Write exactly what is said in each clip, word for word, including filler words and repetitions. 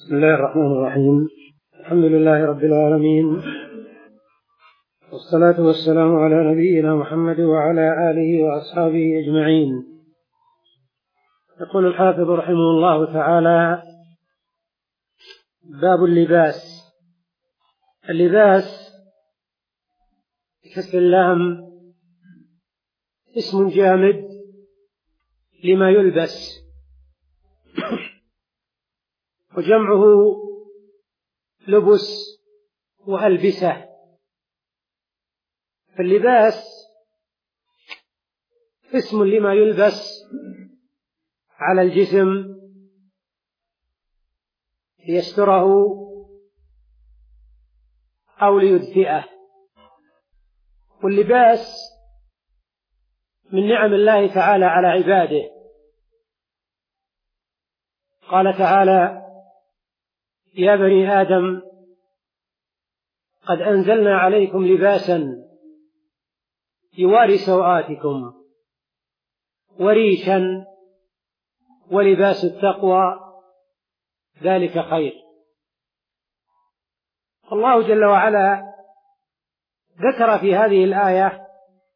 بسم الله الرحمن الرحيم. الحمد لله رب العالمين، والصلاة والسلام على نبينا محمد وعلى آله وأصحابه أجمعين. يقول الحافظ رحمه الله تعالى: باب اللباس. اللباس بكسر اللام اسم جامد لما يلبس، وجمعه لبس وألبسة. فاللباس اسم لما يلبس على الجسم ليستره أو ليدفئه. واللباس من نعم الله تعالى على عباده. قال تعالى: يا بني آدم قد أنزلنا عليكم لباسا يواري سوآتكم وريشا ولباس التقوى ذلك خير. الله جل وعلا ذكر في هذه الآية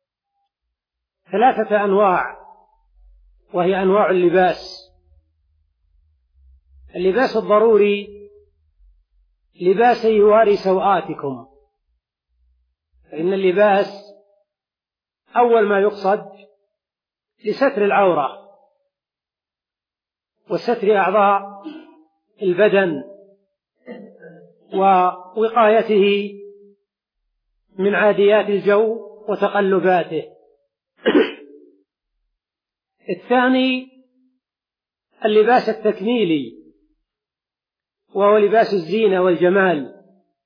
ثلاثة أنواع، وهي أنواع اللباس. اللباس الضروري لباس يواري سوآتكم، فإن اللباس أول ما يقصد لستر العورة وستر أعضاء البدن ووقايته من عاديات الجو وتقلباته. الثاني اللباس التكميلي، وهو لباس الزينة والجمال،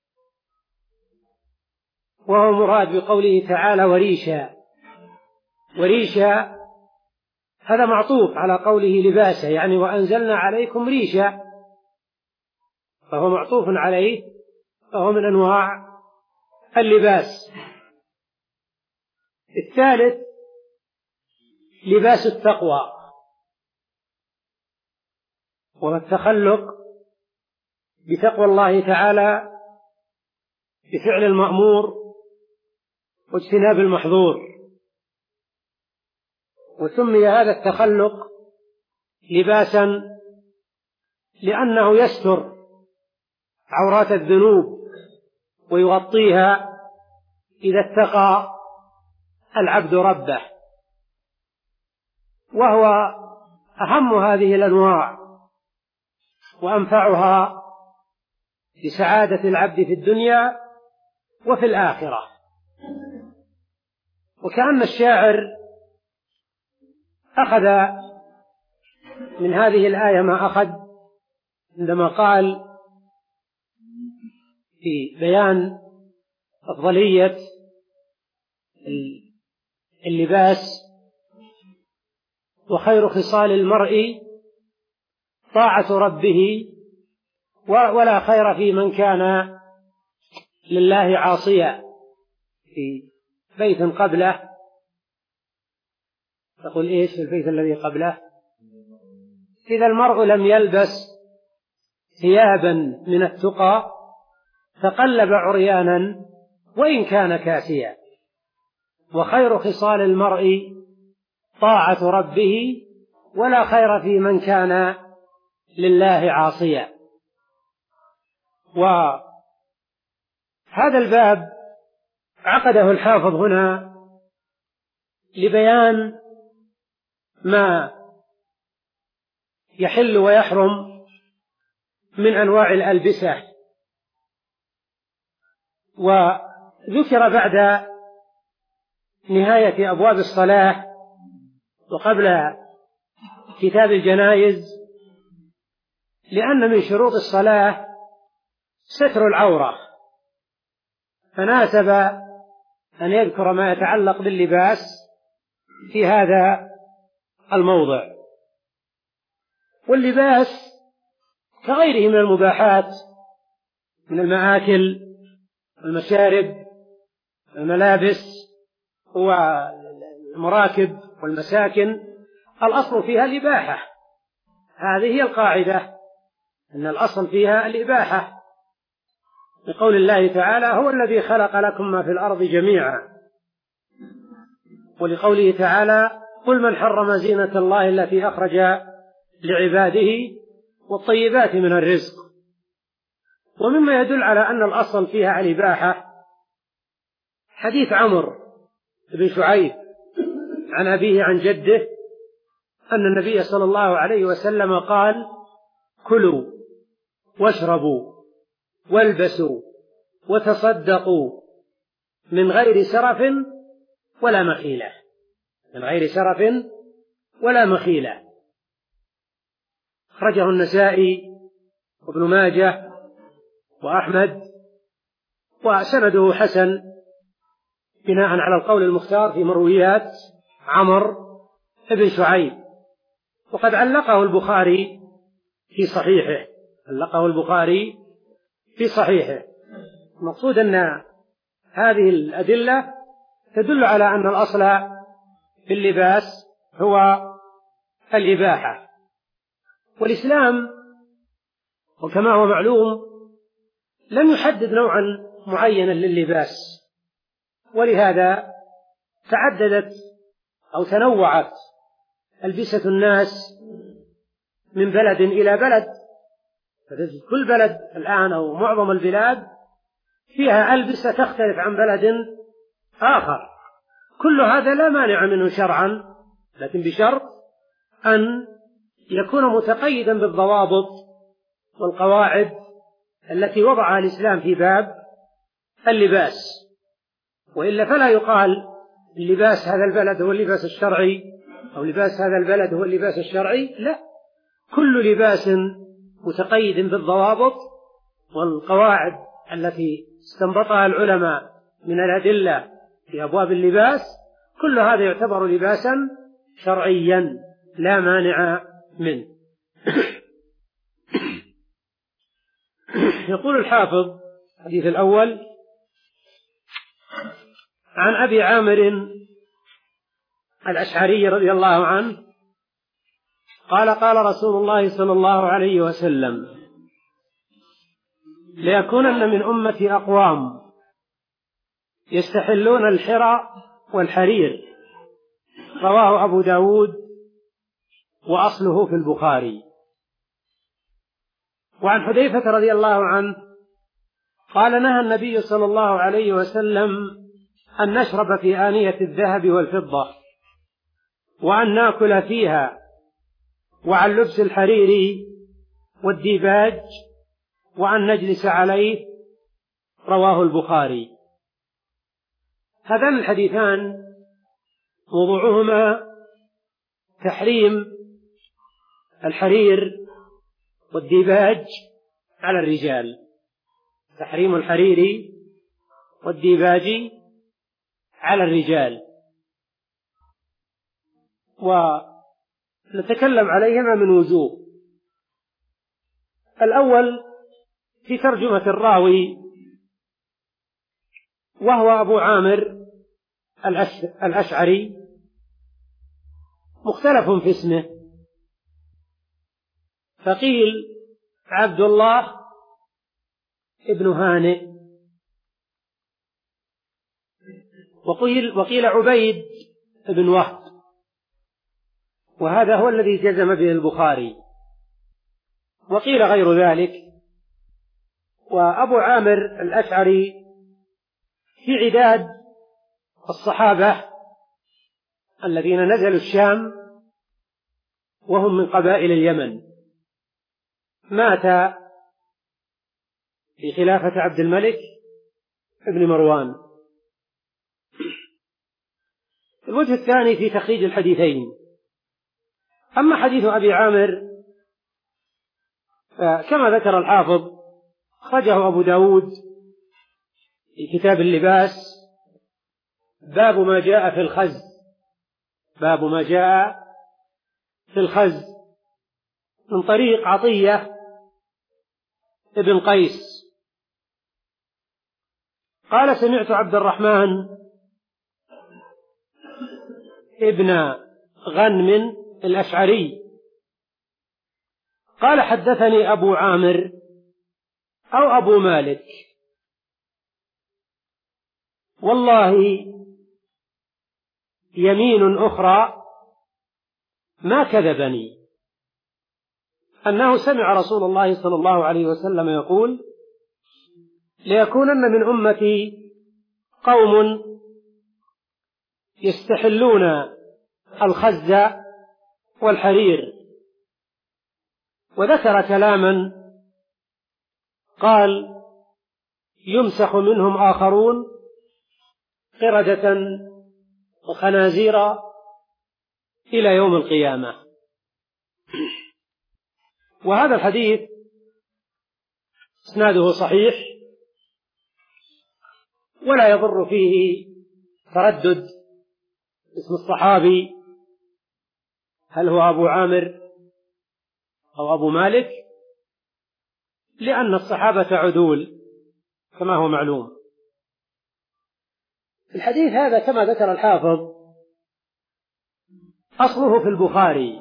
وهو مراد بقوله تعالى: وريشا. وريشا هذا معطوف على قوله لباسه، يعني وأنزلنا عليكم ريشا، فهو معطوف عليه، فهو من أنواع اللباس. الثالث لباس التقوى، وهو التخلق بتقوى الله تعالى بفعل المأمور واجتناب المحظور. وسمي هذا التخلق لباسا لأنه يستر عورات الذنوب ويغطيها إذا اتقى العبد ربه، وهو أهم هذه الأنواع وأنفعها لسعادة العبد في الدنيا وفي الآخرة. وكأن الشاعر أخذ من هذه الآية ما أخذ عندما قال في بيان أفضلية اللباس: وخير خصال المرء طاعة ربه، ولا خير في من كان لله عاصيا. في بيت قبله تقول إيش في البيت الذي قبله: إذا المرء لم يلبس ثيابا من التقى تقلب عريانا وإن كان كاسيا. وخير خصال المرء طاعة ربه، ولا خير في من كان لله عاصيا. وهذا الباب عقده الحافظ هنا لبيان ما يحل ويحرم من أنواع الألبسة. وذكر بعد نهاية أبواب الصلاة وقبل كتاب الجنائز، لأن من شروط الصلاة ستر العورة، فناسب أن يذكر ما يتعلق باللباس في هذا الموضع. واللباس كغيره من المباحات من المآكل والمشارب والملابس والمراكب والمساكن، الأصل فيها الإباحة. هذه هي القاعدة أن الأصل فيها الإباحة، بقول الله تعالى: هو الذي خلق لكم ما في الأرض جميعا، ولقوله تعالى: قل من حرم زينة الله التي أخرج لعباده والطيبات من الرزق. ومما يدل على أن الأصل فيها الإباحة حديث عمرو بن شعيب عن أبيه عن جده أن النبي صلى الله عليه وسلم قال: كلوا واشربوا والبسوا وتصدقوا من غير سرف ولا مخيلة، من غير سرف ولا مخيلة. أخرجه النسائي وابن ماجه وأحمد، وسنده حسن بناء على القول المختار في مرويات عمرو بن شعيب. وقد علقه البخاري في صحيحه، علقه البخاري في صحيحه. المقصود أن هذه الأدلة تدل على أن الأصل في اللباس هو الإباحة. والإسلام وكما هو معلوم لم يحدد نوعا معينا لللباس، ولهذا تعددت أو تنوعت ألبسة الناس من بلد إلى بلد. فتجد كل بلد الآن أو معظم البلاد فيها ألبسة تختلف عن بلد آخر. كل هذا لا مانع منه شرعا، لكن بشرط أن يكون متقيدا بالضوابط والقواعد التي وضعها الإسلام في باب اللباس، وإلا فلا يقال اللباس هذا البلد هو اللباس الشرعي أو لباس هذا البلد هو اللباس الشرعي. لا، كل لباس متقيد بالضوابط والقواعد التي استنبطها العلماء من الأدلة في أبواب اللباس، كل هذا يعتبر لباسا شرعيا لا مانع منه. يقول الحافظ: الحديث الأول عن أبي عامر الأشعري رضي الله عنه قال: قال رسول الله صلى الله عليه وسلم: ليكونن من أمتي أقوام يستحلون الحرى والحرير. رواه أبو داود وأصله في البخاري. وعن حذيفة رضي الله عنه قال: نهى النبي صلى الله عليه وسلم أن نشرب في آنية الذهب والفضة، وأن نأكل فيها، وعن لبس الحرير والديباج، وأن نجلس عليه. رواه البخاري. هذان الحديثان موضوعهما تحريم الحرير والديباج على الرجال، تحريم الحرير والديباج على الرجال، ونتكلم عليهما من وجوه. الأول في ترجمة الراوي، وهو أبو عامر الأشعري، مختلف في اسمه، فقيل عبد الله ابن هانئ، وقيل, وقيل عبيد ابن وهب، وهذا هو الذي جزم به البخاري، وقيل غير ذلك. وأبو عامر الأشعري في عداد الصحابة الذين نزلوا الشام وهم من قبائل اليمن، مات في خلافة عبد الملك ابن مروان. الوجه الثاني في تخريج الحديثين: أما حديث أبي عامر كما ذكر الحافظ أخرجه أبو داود في كتاب اللباس، باب ما جاء في الخز، باب ما جاء في الخز، من طريق عطية ابن قيس قال: سمعت عبد الرحمن ابن غنم الأشعري قال حدثني أبو عامر أو أبو مالك والله يمين أخرى ما كذبني أنه سمع رسول الله صلى الله عليه وسلم يقول ليكونن من أمتي قوم يستحلون الخز والحرير، وذكر كلاما قال يمسخ منهم آخرون قردة وخنازير إلى يوم القيامة. وهذا الحديث إسناده صحيح ولا يضر فيه تردد اسم الصحابي هل هو أبو عامر أو أبو مالك، لأن الصحابة عدول كما هو معلوم. الحديث هذا كما ذكر الحافظ أصله في البخاري،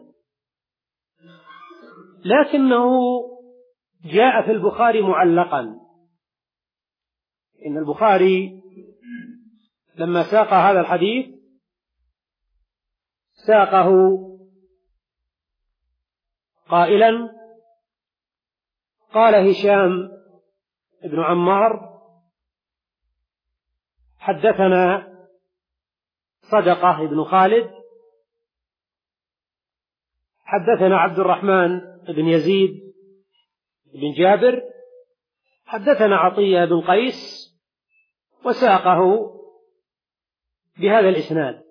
لكنه جاء في البخاري معلقا. إن البخاري لما ساق هذا الحديث ساقه قائلا قال هشام بن عمار حدثنا صدقة بن خالد حدثنا عبد الرحمن بن يزيد بن جابر حدثنا عطية بن قيس، وساقه بهذا الإسناد.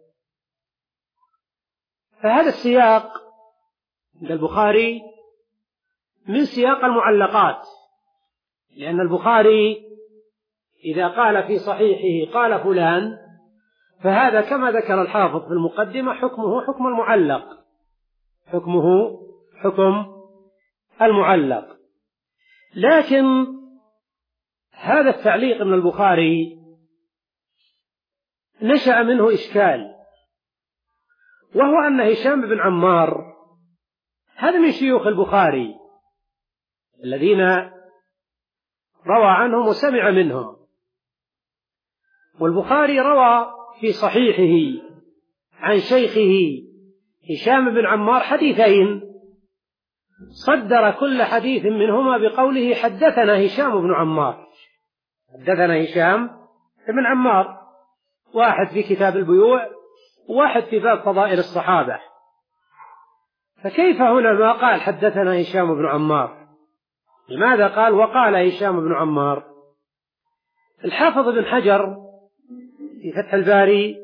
فهذا السياق عند البخاري من سياق المعلقات، لأن البخاري إذا قال في صحيحه قال فلان فهذا كما ذكر الحافظ في المقدمة حكمه حكم المعلق، حكمه حكم المعلق. لكن هذا التعليق من البخاري نشأ منه إشكال، وهو أن هشام بن عمار هذا من شيوخ البخاري الذين روى عنهم وسمع منهم، والبخاري روى في صحيحه عن شيخه هشام بن عمار حديثين صدر كل حديث منهما بقوله حدثنا هشام بن عمار، حدثنا هشام بن عمار، واحد في كتاب البيوع وواحد في باب فضائل الصحابة. فكيف هنا ما قال حدثنا هشام بن عمار؟ لماذا قال وقال هشام بن عمار؟ الحافظ بن حجر في فتح الباري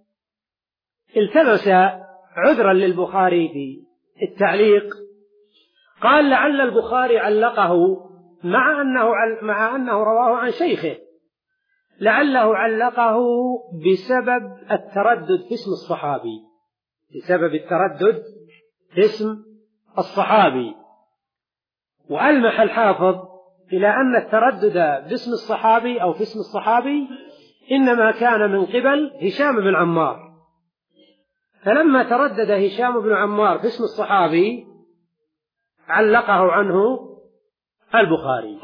التمس عذرا للبخاري في التعليق، قال لعل البخاري علقه مع أنه, مع أنه رواه عن شيخه، لعله علقه بسبب التردد في اسم الصحابي، بسبب التردد في اسم الصحابي. وألمح الحافظ إلى أن التردد باسم الصحابي أو في اسم الصحابي إنما كان من قبل هشام بن عمار، فلما تردد هشام بن عمار في اسم الصحابي علقه عنه البخاري.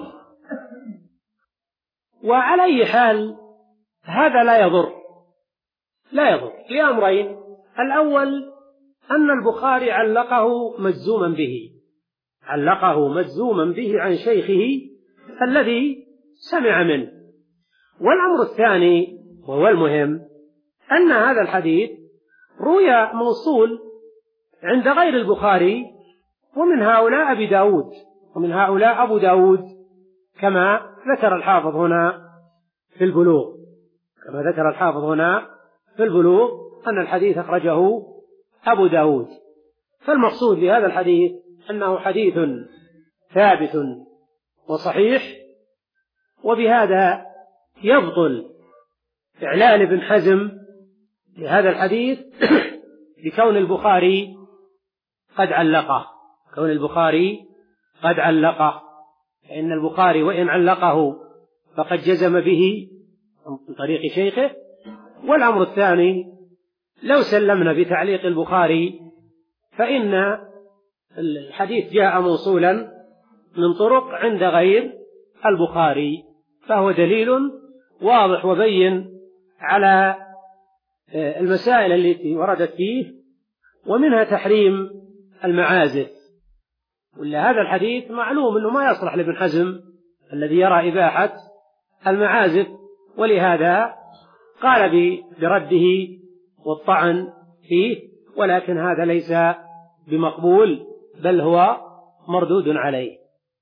وعلى أي حال هذا لا يضر لا يضر لأمرين: الأول أن البخاري علقه مجزوما به علقه مجزوما به عن شيخه الذي سمع منه. والأمر الثاني وهو المهم أن هذا الحديث روي موصول عند غير البخاري، ومن هؤلاء أبي داود ومن هؤلاء أبو داود، كما ذكر الحافظ هنا في البلوغ كما ذكر الحافظ هنا في البلوغ أن الحديث أخرجه أبو داود. فالمقصود بهذا الحديث أنه حديث ثابت وصحيح، وبهذا يبطل إعلال ابن حزم لهذا الحديث بكون البخاري قد علقه كون البخاري قد علقه فإن البخاري وإن علقه فقد جزم به من طريق شيخه. والأمر الثاني: لو سلمنا بتعليق البخاري فإن الحديث جاء موصولا من طرق عند غير البخاري، فهو دليل واضح وبين على المسائل التي وردت فيه، ومنها تحريم المعازف. ولا هذا الحديث معلوم أنه ما يصلح لابن حزم الذي يرى إباحة المعازف، ولهذا قال برده والطعن فيه، ولكن هذا ليس بمقبول بل هو مردود عليه.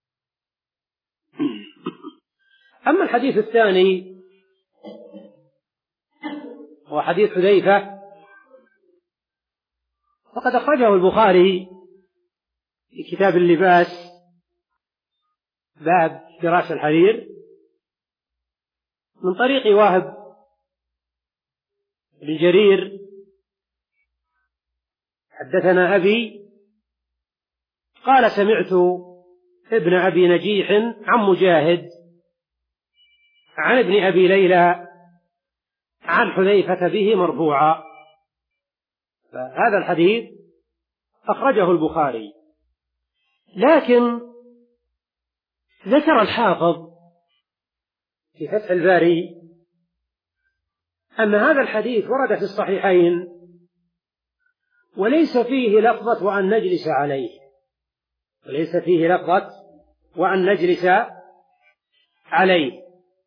أما الحديث الثاني هو حديث حذيفة، فقد أخرجه البخاري في كتاب اللباس باب فراش الحرير من طريق واهب بن جرير حدثنا أبي قال سمعت ابن أبي نجيح عن مجاهد عن ابن أبي ليلى عن حذيفة به مرفوعا. فهذا الحديث أخرجه البخاري، لكن ذكر الحافظ في فتح الباري أن هذا الحديث ورد في الصحيحين وليس فيه لفظة وأن نجلس عليه، وليس فيه لفظة وأن نجلس عليه.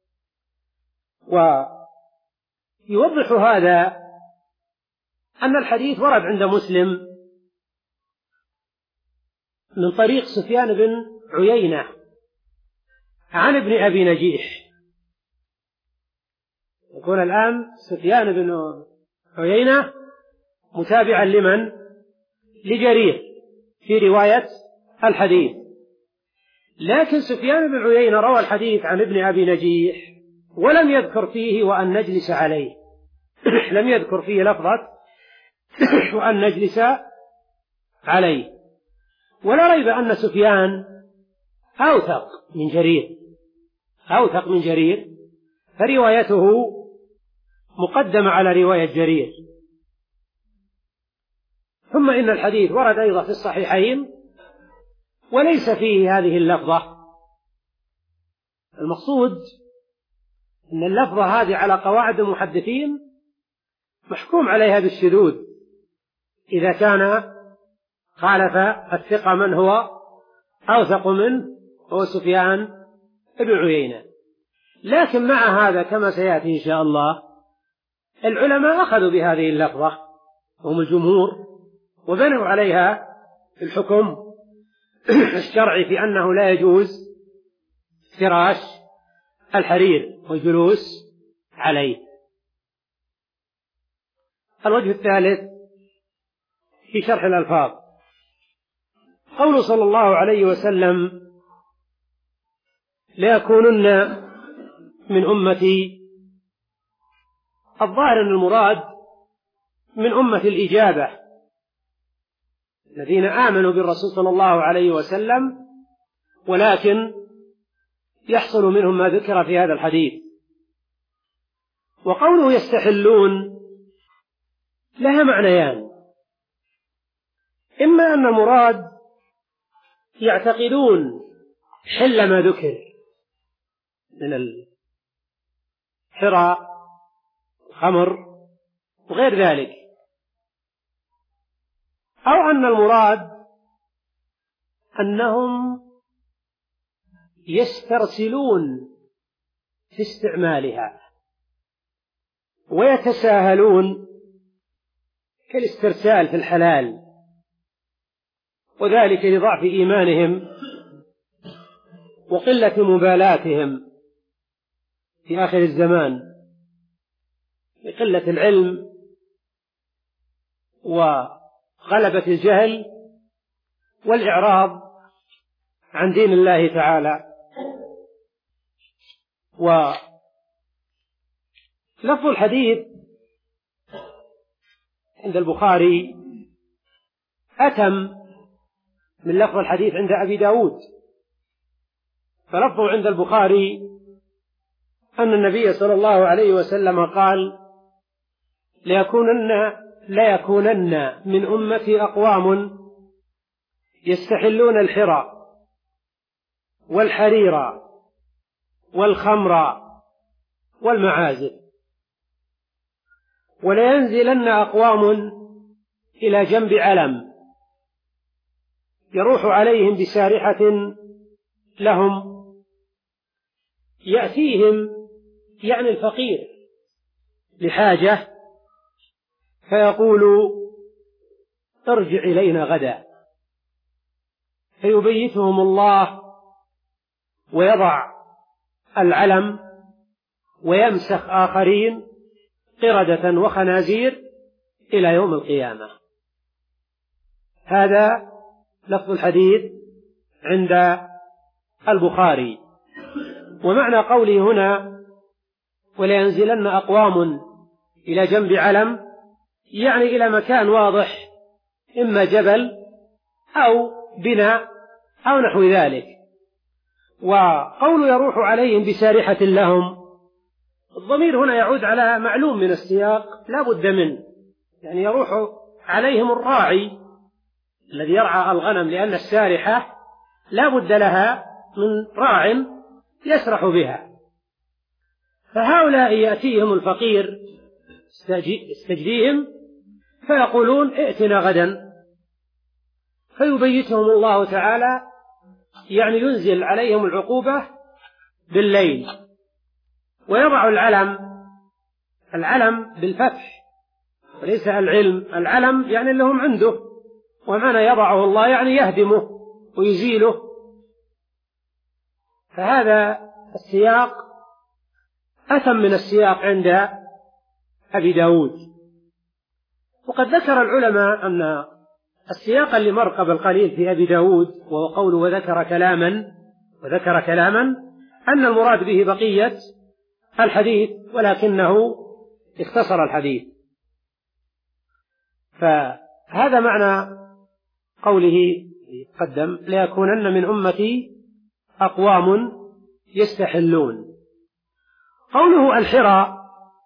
ويوضح هذا أن الحديث ورد عند مسلم من طريق سفيان بن عيينة عن ابن أبي نجيح. يكون الآن سفيان بن عيينة متابعا لمن؟ لجرير في رواية الحديث، لكن سفيان بن عيينة روى الحديث عن ابن أبي نجيح ولم يذكر فيه وأن نجلس عليه لم يذكر فيه لفظة وأن نجلس عليه. ولا ريب أن سفيان أوثق من جرير أوثق من جرير فروايته مقدمة على رواية جرير. ثم إن الحديث ورد أيضا في الصحيحين وليس فيه هذه اللفظة. المقصود أن اللفظة هذه على قواعد المحدثين محكوم عليها بالشذوذ إذا كان خالف الثقة من هو أوثق منه هو سفيان بن عيينة. لكن مع هذا كما سيأتي إن شاء الله العلماء أخذوا بهذه اللفظة هم الجمهور وبنوا عليها الحكم الشرعي في أنه لا يجوز فراش الحرير والجلوس عليه. الوجه الثالث في شرح الألفاظ قوله صلى الله عليه وسلم ليكونن من أمتي، الظاهر أن المراد من أمة الإجابة الذين آمنوا بالرسول صلى الله عليه وسلم، ولكن يحصل منهم ما ذكر في هذا الحديث. وقوله يستحلون لها معنيان: إما أن المراد يعتقدون حل ما ذكر من الحرى الخمر وغير ذلك، أو أن المراد أنهم يسترسلون في استعمالها ويتساهلون كالاسترسال في الحلال، وذلك لضعف إيمانهم وقلة مبالاتهم في آخر الزمان بقلة العلم وغلبة الجهل والإعراض عن دين الله تعالى. ولفظ الحديث عند البخاري أتم من لفظ الحديث عند أبي داود، فلفظه عند البخاري أن النبي صلى الله عليه وسلم قال ليكونن, ليكونن من أمتي أقوام يستحلون الحرى والحرير والخمر والمعازف. ولينزلن أقوام إلى جنب علم يروح عليهم بسارحة لهم، يأتيهم يعني الفقير لحاجة فيقول ارجع إلينا غدا، فيبيتهم الله ويضع العلم ويمسخ آخرين قردة وخنازير إلى يوم القيامة. هذا لفظ الحديث عند البخاري. ومعنى قوله هنا ولينزلن أقوام إلى جنب علم يعني إلى مكان واضح، إما جبل أو بناء أو نحو ذلك. وقول يروح عليهم بسارحة لهم، الضمير هنا يعود على معلوم من السياق لا بد منه، يعني يروح عليهم الراعي الذي يرعى الغنم، لأن السارحة لا بد لها من راع يسرح بها. فهؤلاء يأتيهم الفقير يستجديهم فيقولون ائتنا غدا، فيبيتهم الله تعالى، يعني ينزل عليهم العقوبة بالليل، ويضع العلم، العلم بالفتح وليس العلم، العلم يعني اللي هم عنده، ومعنى يضعه الله يعني يهدمه ويزيله. فهذا السياق أتم من السياق عند أبي داود. وقد ذكر العلماء أن السياق اللي مر قبل قليل في أبي داود وهو قوله وذكر كلاما وذكر كلاما أن المراد به بقية الحديث، ولكنه اختصر الحديث. فهذا معنى قوله قدم ليكونن من أمتي أقوام يستحلون. قوله الحرى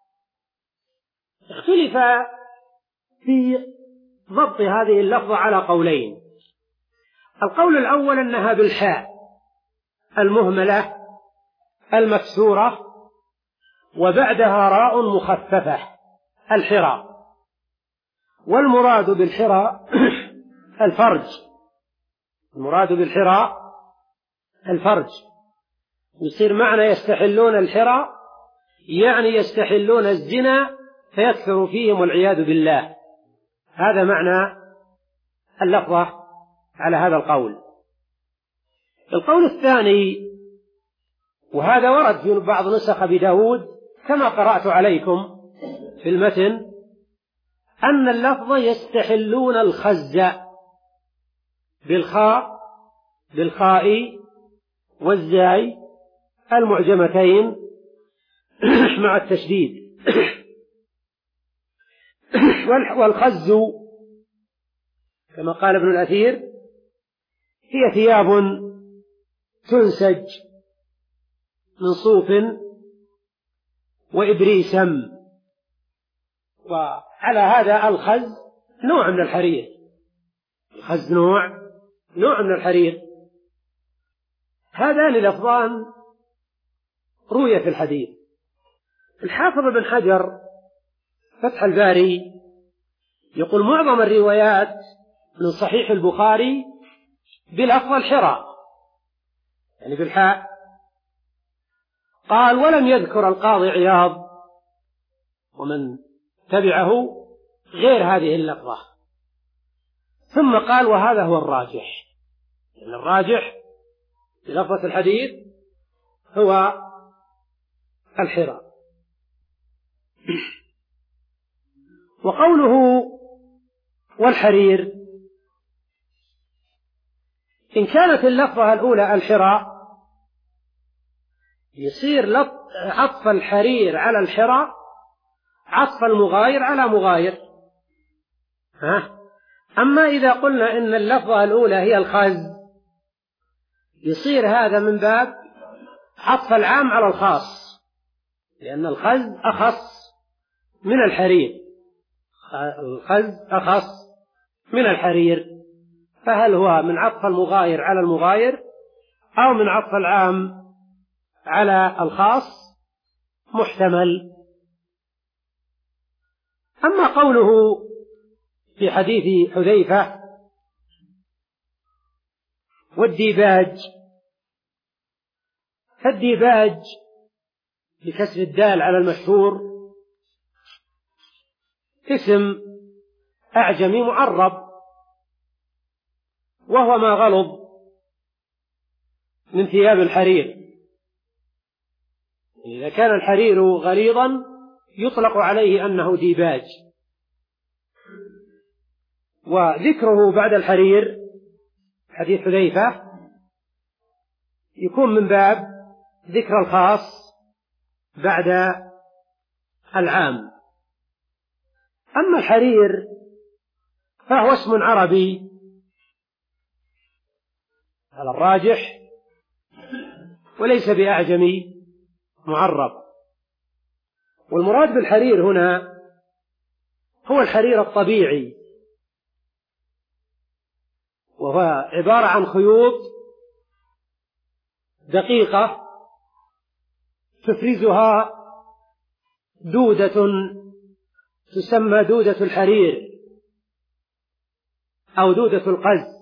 اختلف في ضبط هذه اللفظة على قولين. القول الأول أنها بالحاء المهملة المكسورة وبعدها راء مخففة الحرى، والمراد بالحرى الفرج، المراد بالحرى الفرج. يصير معنى يستحلون الحرى يعني يستحلون الزنا فيكثر فيهم والعياذ بالله. هذا معنى اللفظة على هذا القول. القول الثاني، وهذا ورد في بعض نسخ أبي داود كما قرأت عليكم في المتن، أن اللفظ يستحلون الخز بالخاء بالخاء والزاي المعجمتين مع التشديد. والخز كما قال ابن الأثير هي ثياب تنسج من صوف وإبريسم، وعلى هذا الخز نوع من الحرير، الخز نوع نوع من الحرير. هذان لفظان روي في الحديث. الحافظ بن حجر فتح الباري يقول معظم الروايات من صحيح البخاري بلفظ الحرى يعني بالحاء. قال ولم يذكر القاضي عياض ومن تبعه غير هذه اللفظة، ثم قال وهذا هو الراجح، يعني الراجح في لفظة الحديث هو الحرى. وقوله والحرير إن كانت اللفظة الأولى الحرى يصير عطف الحرير على الحرى عطف المغاير على مغاير. ها؟ أما إذا قلنا إن اللفظة الأولى هي الخز يصير هذا من باب عطف العام على الخاص، لأن الخز أخص من الحرير، الخز أخص من الحرير. فهل هو من عطف المغاير على المغاير أو من عطف العام على الخاص؟ محتمل. أما قوله في حديث حذيفة والديباج، فالديباج بكسر الدال على المشهور اسم أعجمي معرب، وهو ما غلظ من ثياب الحرير. إذا كان الحرير غليظا يطلق عليه أنه ديباج، وذكره بعد الحرير حديث حذيفة يكون من باب ذكر الخاص بعد العام. أما الحرير فهو اسم عربي على الراجح وليس بأعجمي معرب، والمراد بالحرير هنا هو الحرير الطبيعي، وهو عبارة عن خيوط دقيقة تفرزها دودة تسمى دودة الحرير أو دودة القز.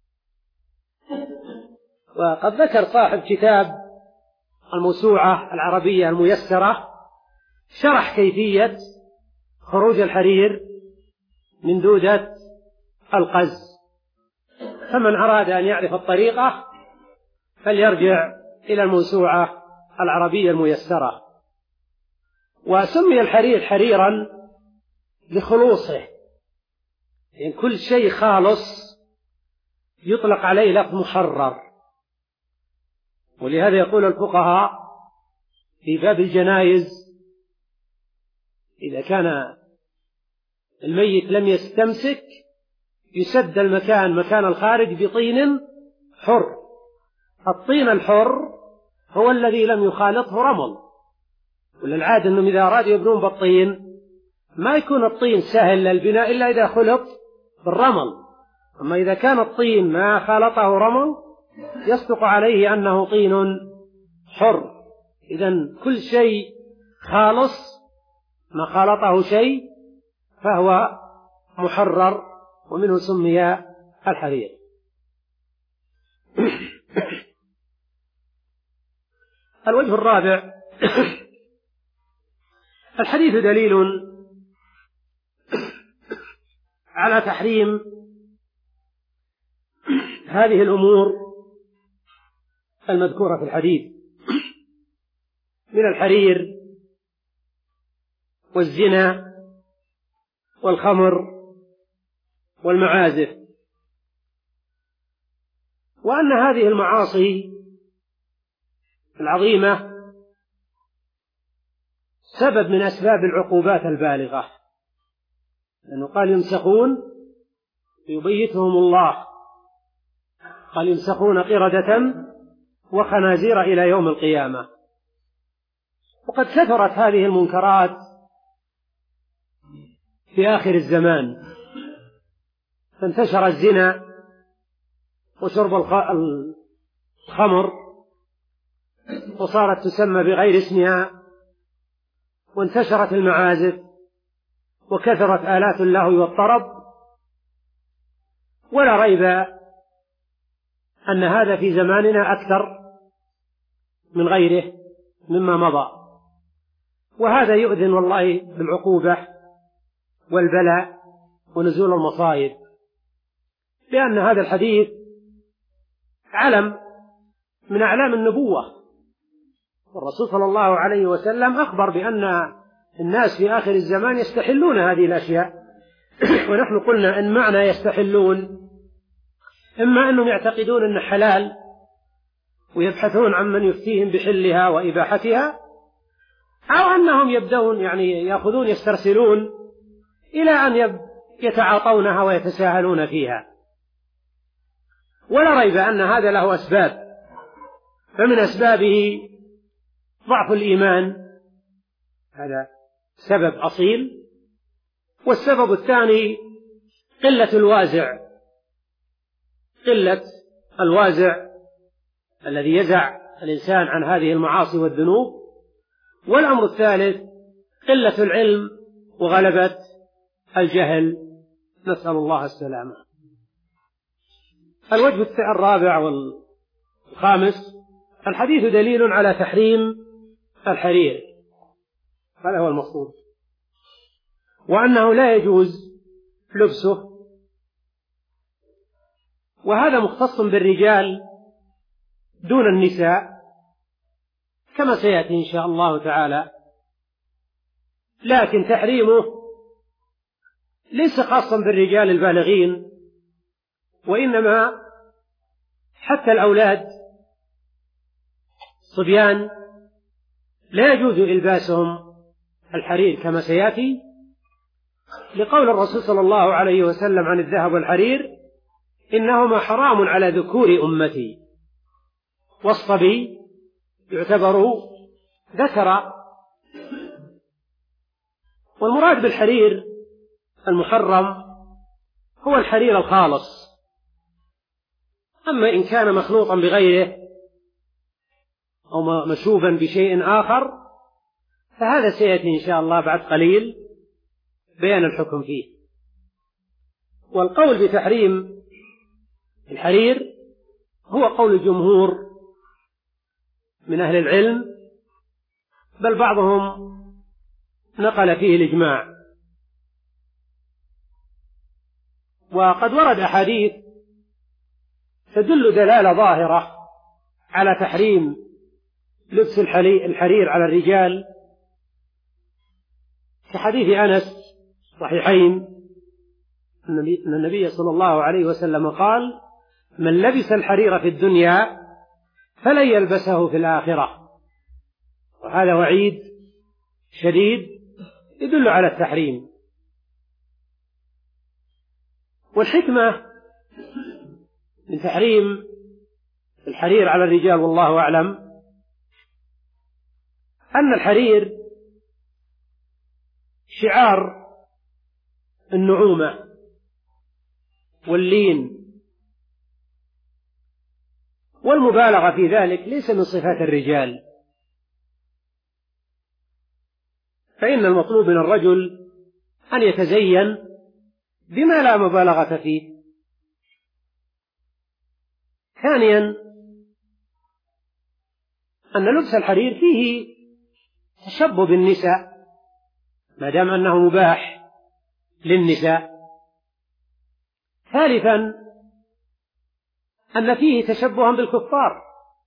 وقد ذكر صاحب كتاب الموسوعة العربية الميسرة شرح كيفية خروج الحرير من دودة القز، فمن أراد أن يعرف الطريقة فليرجع إلى الموسوعة العربية الميسرة. وسمي الحرير حريرا لخلوصه، يعني كل شيء خالص يطلق عليه لفظ محرر. ولهذا يقول الفقهاء في باب الجنائز إذا كان الميت لم يستمسك يسد المكان مكان الخارج بطين حر. الطين الحر هو الذي لم يخالطه رمل، وللعادة أنهم إذا أرادوا يبنون بالطين ما يكون الطين سهل للبناء إلا إذا خلط بالرمل. أما إذا كان الطين ما خالطه رمل يصدق عليه أنه طين حر. إذن كل شيء خالص ما خالطه شيء فهو محرر، ومنه سمي الحرير. الوجه الرابع الحديث دليل على تحريم هذه الأمور المذكورة في الحديث من الحرير والزنا والخمر والمعازف، وأن هذه المعاصي العظيمة سبب من أسباب العقوبات البالغة، لأنه قال يمسخون يبيتهم الله، قال يمسخون قردة وخنازير إلى يوم القيامة. وقد كثرت هذه المنكرات في آخر الزمان، فانتشر الزنا وشرب الخمر وصارت تسمى بغير اسمها، وانتشرت المعازف وكثرت آلات اللهو والطرب. ولا ريب أن هذا في زماننا أكثر من غيره مما مضى، وهذا يؤذن والله بالعقوبة والبلاء ونزول المصائب، لأن هذا الحديث علم من أعلام النبوة، والرسول صلى الله عليه وسلم أخبر بأن الناس في آخر الزمان يستحلون هذه الأشياء. ونحن قلنا أن معنى يستحلون إما أنهم يعتقدون أنه حلال ويبحثون عن من يفتيهم بحلها وإباحتها، أو أنهم يبدون يعني يأخذون يسترسلون إلى أن يتعاطونها ويتساهلون فيها. ولا ريب أن هذا له أسباب، فمن أسبابه ضعف الإيمان، هذا سبب أصيل. والسبب الثاني قلة الوازع، قلة الوازع الذي يزع الإنسان عن هذه المعاصي والذنوب. والأمر الثالث قلة العلم وغلبة الجهل، نسأل الله السلامة. الوجه الرابع والخامس: الحديث دليل على تحريم الحرير، هذا هو المقصود، وأنه لا يجوز لبسه، وهذا مختص بالرجال دون النساء كما سيأتي إن شاء الله تعالى، لكن تحريمه ليس خاصا بالرجال البالغين، وإنما حتى الأولاد صبيان لا يجوز إلباسهم الحرير كما سيأتي، لقول الرسول صلى الله عليه وسلم عن الذهب والحرير: إنهما حرام على ذكور أمتي، والصبي يعتبر ذكر. والمراد بالحرير المحرم هو الحرير الخالص، أما إن كان مخلوطا بغيره أو مشوبا بشيء آخر فهذا سيأتي إن شاء الله بعد قليل بيان الحكم فيه. والقول بتحريم الحرير هو قول الجمهور من أهل العلم، بل بعضهم نقل فيه الإجماع. وقد ورد أحاديث تدل دلالة ظاهرة على تحريم لبس الحرير على الرجال، كحديث أنس صحيحين أن النبي صلى الله عليه وسلم قال: من لبس الحرير في الدنيا فلن يلبسه في الآخرة. وهذا وعيد شديد يدل على التحريم. والحكمة من تحريم الحرير على الرجال والله أعلم أن الحرير شعار النعومة واللين، والمبالغة في ذلك ليس من صفات الرجال، فإن المطلوب من الرجل أن يتزين بما لا مبالغة فيه. ثانيا أن لبس الحرير فيه تشبه بالنساء ما دام أنه مباح للنساء. ثالثا أن فيه تشبها بالكفار،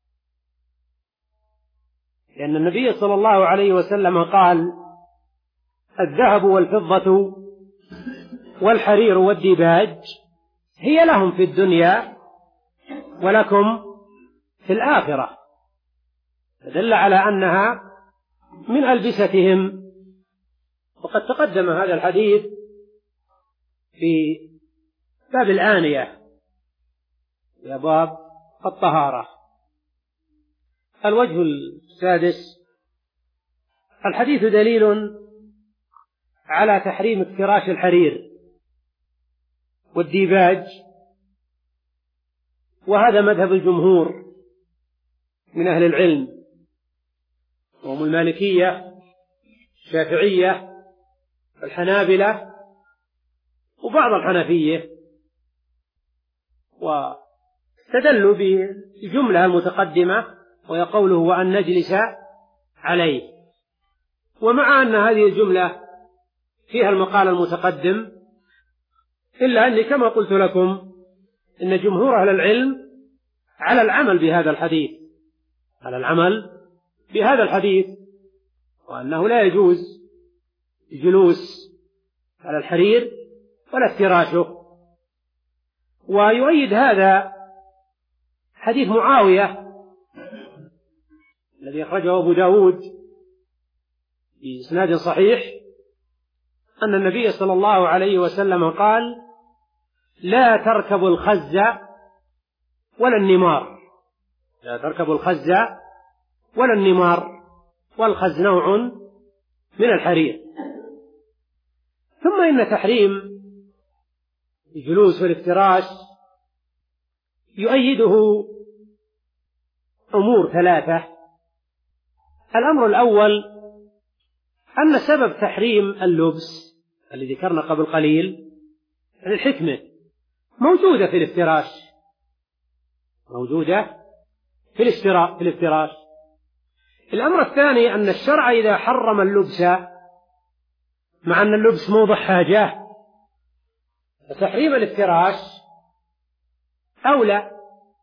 لأن النبي صلى الله عليه وسلم قال: الذهب والفضة والحرير والديباج هي لهم في الدنيا ولكم في الآخرة، فدل على أنها من ألبستهم. وقد تقدم هذا الحديث في باب الآنية في أبواب الطهارة. الوجه السادس: الحديث دليل على تحريم افتراش الحرير والديباج، وهذا مذهب الجمهور من أهل العلم، وهم المالكية الشافعية الحنابلة وبعض الحنفية، واستدلوا بالجملة المتقدمة وهي قوله: وأن نجلس عليه. ومع أن هذه الجملة فيها المقال المتقدم، إلا أني كما قلت لكم إن جمهور أهل العلم على العمل بهذا الحديث على العمل بهذا الحديث وأنه لا يجوز الجلوس على الحرير ولا افتراشه. ويؤيد هذا حديث معاوية الذي أخرجه أبو داود بإسناد صحيح أن النبي صلى الله عليه وسلم قال: لا تركبوا الخز ولا النمار لا تركبوا الخز ولا النمار والخز نوع من الحرير. ثم إن تحريم الجلوس والافتراش يؤيده أمور ثلاثة. الأمر الأول أن سبب تحريم اللبس الذي ذكرنا قبل قليل الحكمة موجودة في الافتراش، موجودة في الافتراء في الافتراش. الأمر الثاني أن الشرع إذا حرم اللبس مع أن اللبس موضع حاجة فتحريم الافتراش أولى،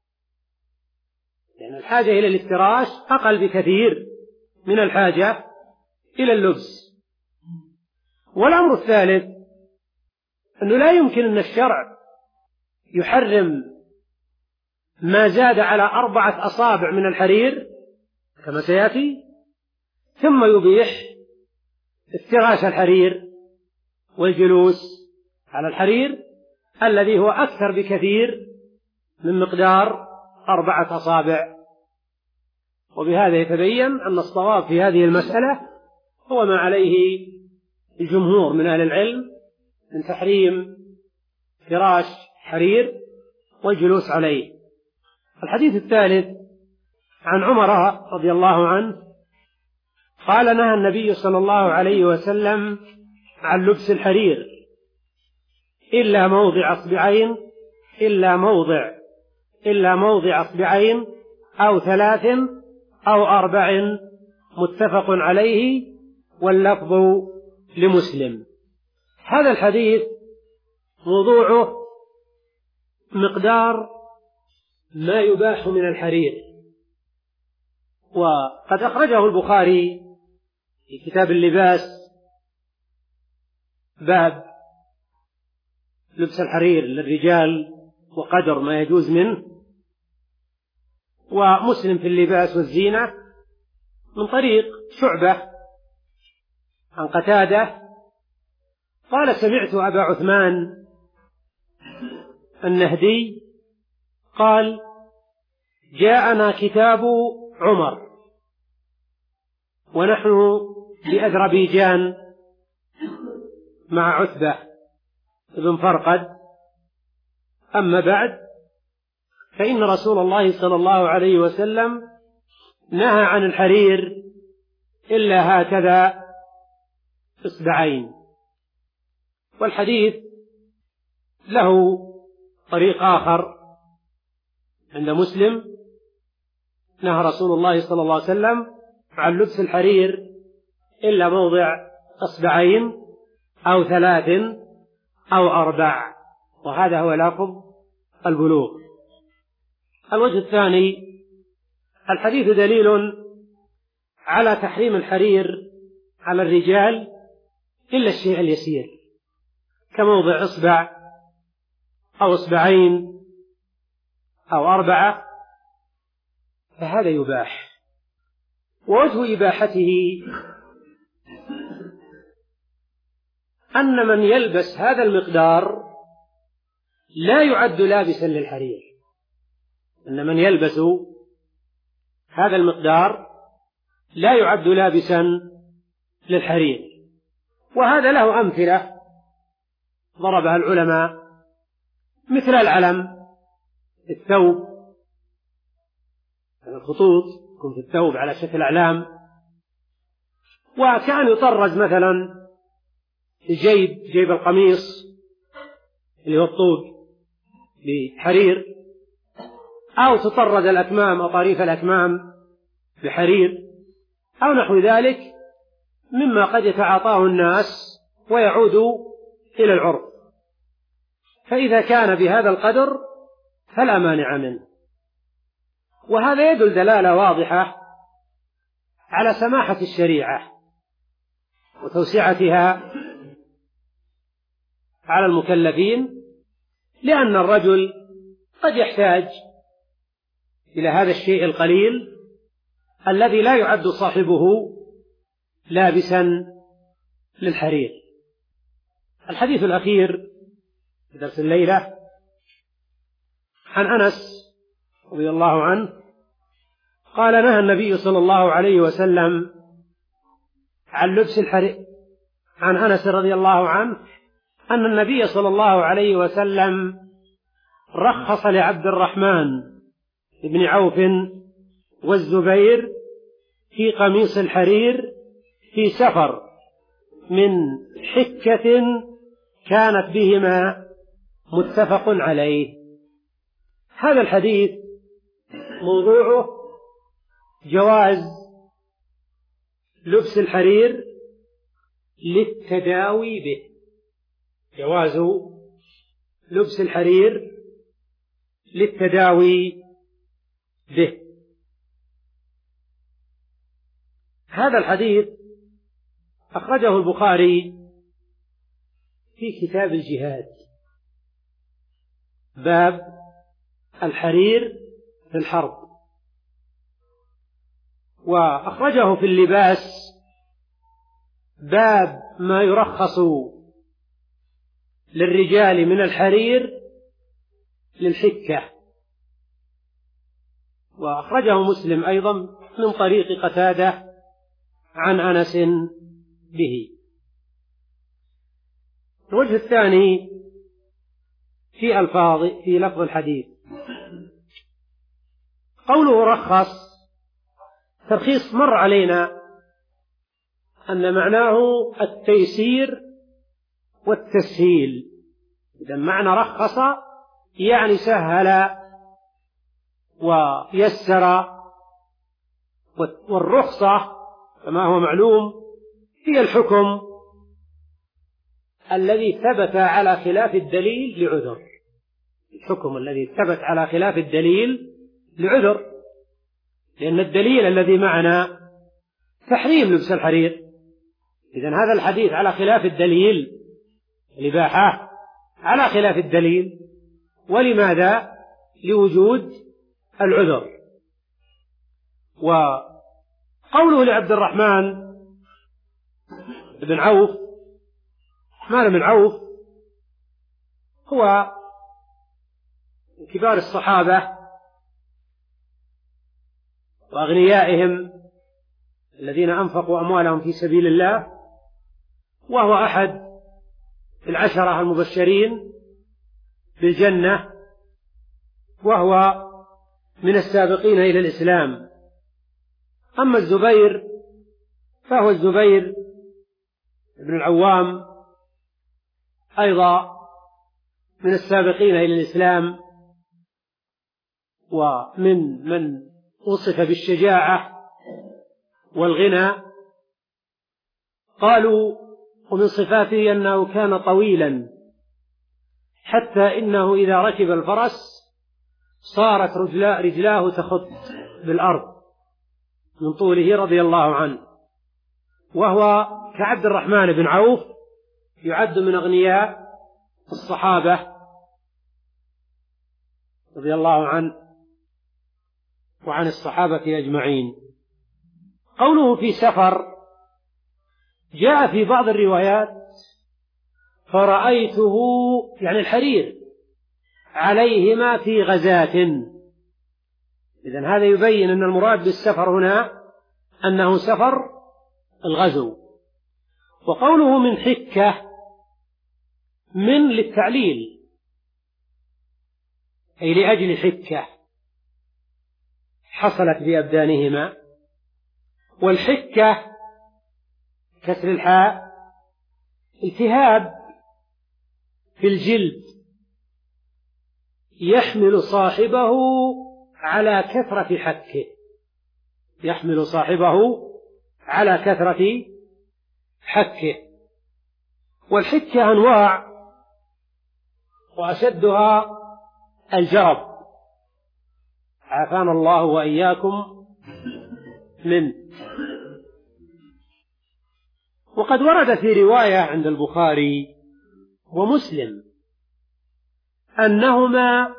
لأن الحاجة إلى الافتراش أقل بكثير من الحاجة إلى اللبس. والأمر الثالث أنه لا يمكن أن الشرع يحرم ما زاد على أربعة أصابع من الحرير كما سيأتي ثم يبيح افتراش الحرير والجلوس على الحرير الذي هو أكثر بكثير من مقدار أربعة أصابع. وبهذا يتبين أن الصواب في هذه المسألة هو ما عليه الجمهور من أهل العلم من تحريم فراش حرير والجلوس عليه. الحديث الثالث عن عمر رضي الله عنه قال نهى النبي صلى الله عليه وسلم عن لبس الحرير إلا موضع أصبعين إلا موضع إلا موضع أصبعين أو ثلاث أو أربع متفق عليه واللفظ لمسلم. هذا الحديث موضوعه مقدار ما يباح من الحرير، وقد أخرجه البخاري في كتاب اللباس باب لبس الحرير للرجال وقدر ما يجوز منه، ومسلم في اللباس والزينة من طريق شعبة عن قتادة قال سمعت أبا عثمان النهدي قال جاءنا كتاب عمر ونحن بأذربيجان مع عتبة بن فرقد. أما بعد فإن رسول الله صلى الله عليه وسلم نهى عن الحرير إلا هكذا إصبعين. والحديث له طريق آخر عند مسلم نهى رسول الله صلى الله عليه وسلم عن لبس الحرير إلا موضع إصبعين أو ثلاث أو أربع، وهذا هو لفظ البلوغ. الوجه الثاني الحديث دليل على تحريم الحرير على الرجال إلا الشيء اليسير كموضع إصبع أو إصبعين أو أربعة فهذا يباح. ووجه إباحته أن من يلبس هذا المقدار لا يعد لابسا للحرير، أن من يلبس هذا المقدار لا يعد لابسا للحرير. وهذا له أمثلة ضربها العلماء مثل العلم الثوب، الخطوط تكون في الثوب على شكل أعلام، وكان يطرز مثلا جيب جيب القميص اللي هو الطوق بحرير، أو تطرز الأكمام أطاريف الأكمام بحرير أو نحو ذلك مما قد يتعاطاه الناس ويعود إلى العرف. فإذا كان بهذا القدر فلا مانع منه. وهذا يدل دلالة واضحة على سماحة الشريعة وتوسعتها على المكلفين، لأن الرجل قد يحتاج إلى هذا الشيء القليل الذي لا يعد صاحبه لابسا للحرير. الحديث الأخير في درس الليلة عن أنس رضي الله عنه قال نهى النبي صلى الله عليه وسلم عن لبس الحرير. عن أنس رضي الله عنه أن النبي صلى الله عليه وسلم رخص لعبد الرحمن بن عوف والزبير في قميص الحرير في سفر من حكة كانت بهما متفق عليه. هذا الحديث موضوعه جواز لبس الحرير للتداوي به، جواز لبس الحرير للتداوي به. هذا الحديث أخرجه البخاري في كتاب الجهاد، باب الحرير في الحرب، وأخرجه في اللباس باب ما يرخص للرجال من الحرير للحكة، وأخرجه مسلم أيضا من طريق قتادة عن أنس به. الوجه الثاني في ألفاظ في لفظ الحديث، قوله رخص ترخيص مر علينا أن معناه التيسير والتسهيل. إذا معنى رخص يعني سهل ويسر، والرخصة كما هو معلوم هي الحكم الذي ثبت على خلاف الدليل لعذر، الحكم الذي ثبت على خلاف الدليل لعذر، لأن الدليل الذي معنا تحريم لبس الحرير. إذن هذا الحديث على خلاف الدليل، الإباحة على خلاف الدليل، ولماذا؟ لوجود العذر. وقوله لعبد الرحمن بن عوف، الرحمن بن عوف هو من كبار الصحابة وأغنيائهم الذين أنفقوا أموالهم في سبيل الله، وهو أحد العشرة المبشرين بالجنة، وهو من السابقين إلى الإسلام. أما الزبير فهو الزبير بن العوام أيضا من السابقين إلى الإسلام، ومن من وصف بالشجاعة والغنى. قالوا ومن صفاته أنه كان طويلا حتى إنه إذا ركب الفرس صارت رجلاه تخط بالأرض من طوله رضي الله عنه، وهو كعبد الرحمن بن عوف يعد من أغنياء الصحابة رضي الله عنه وعن الصحابة أجمعين. قوله في سفر جاء في بعض الروايات فرأيته يعني الحرير عليهما في غزاة. إذن هذا يبين أن المراد بالسفر هنا أنه سفر الغزو. وقوله من حكة من للتعليل، أي لأجل حكة حصلت بأبدانهما. والحكة كسر الحاء التهاب في الجلد يحمل صاحبه على كثرة حكه، يحمل صاحبه على كثرة حكه. والحكة أنواع وأشدها الجرب، عافانا الله وإياكم منه. وقد ورد في رواية عند البخاري ومسلم أنهما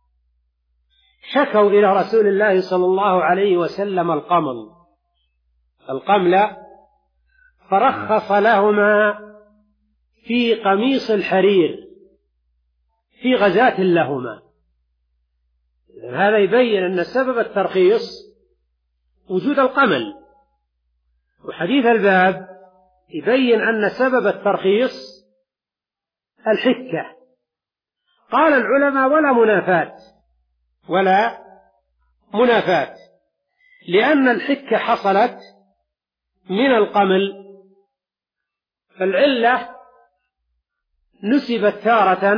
شكوا إلى رسول الله صلى الله عليه وسلم القمل القمل فرخص لهما في قميص الحرير في غزاة لهما. هذا يبين أن سبب الترخيص وجود القمل، وحديث الباب يبين أن سبب الترخيص الحكة. قال العلماء ولا منافاة ولا منافاة لأن الحكة حصلت من القمل، فالعلة نسبت تارة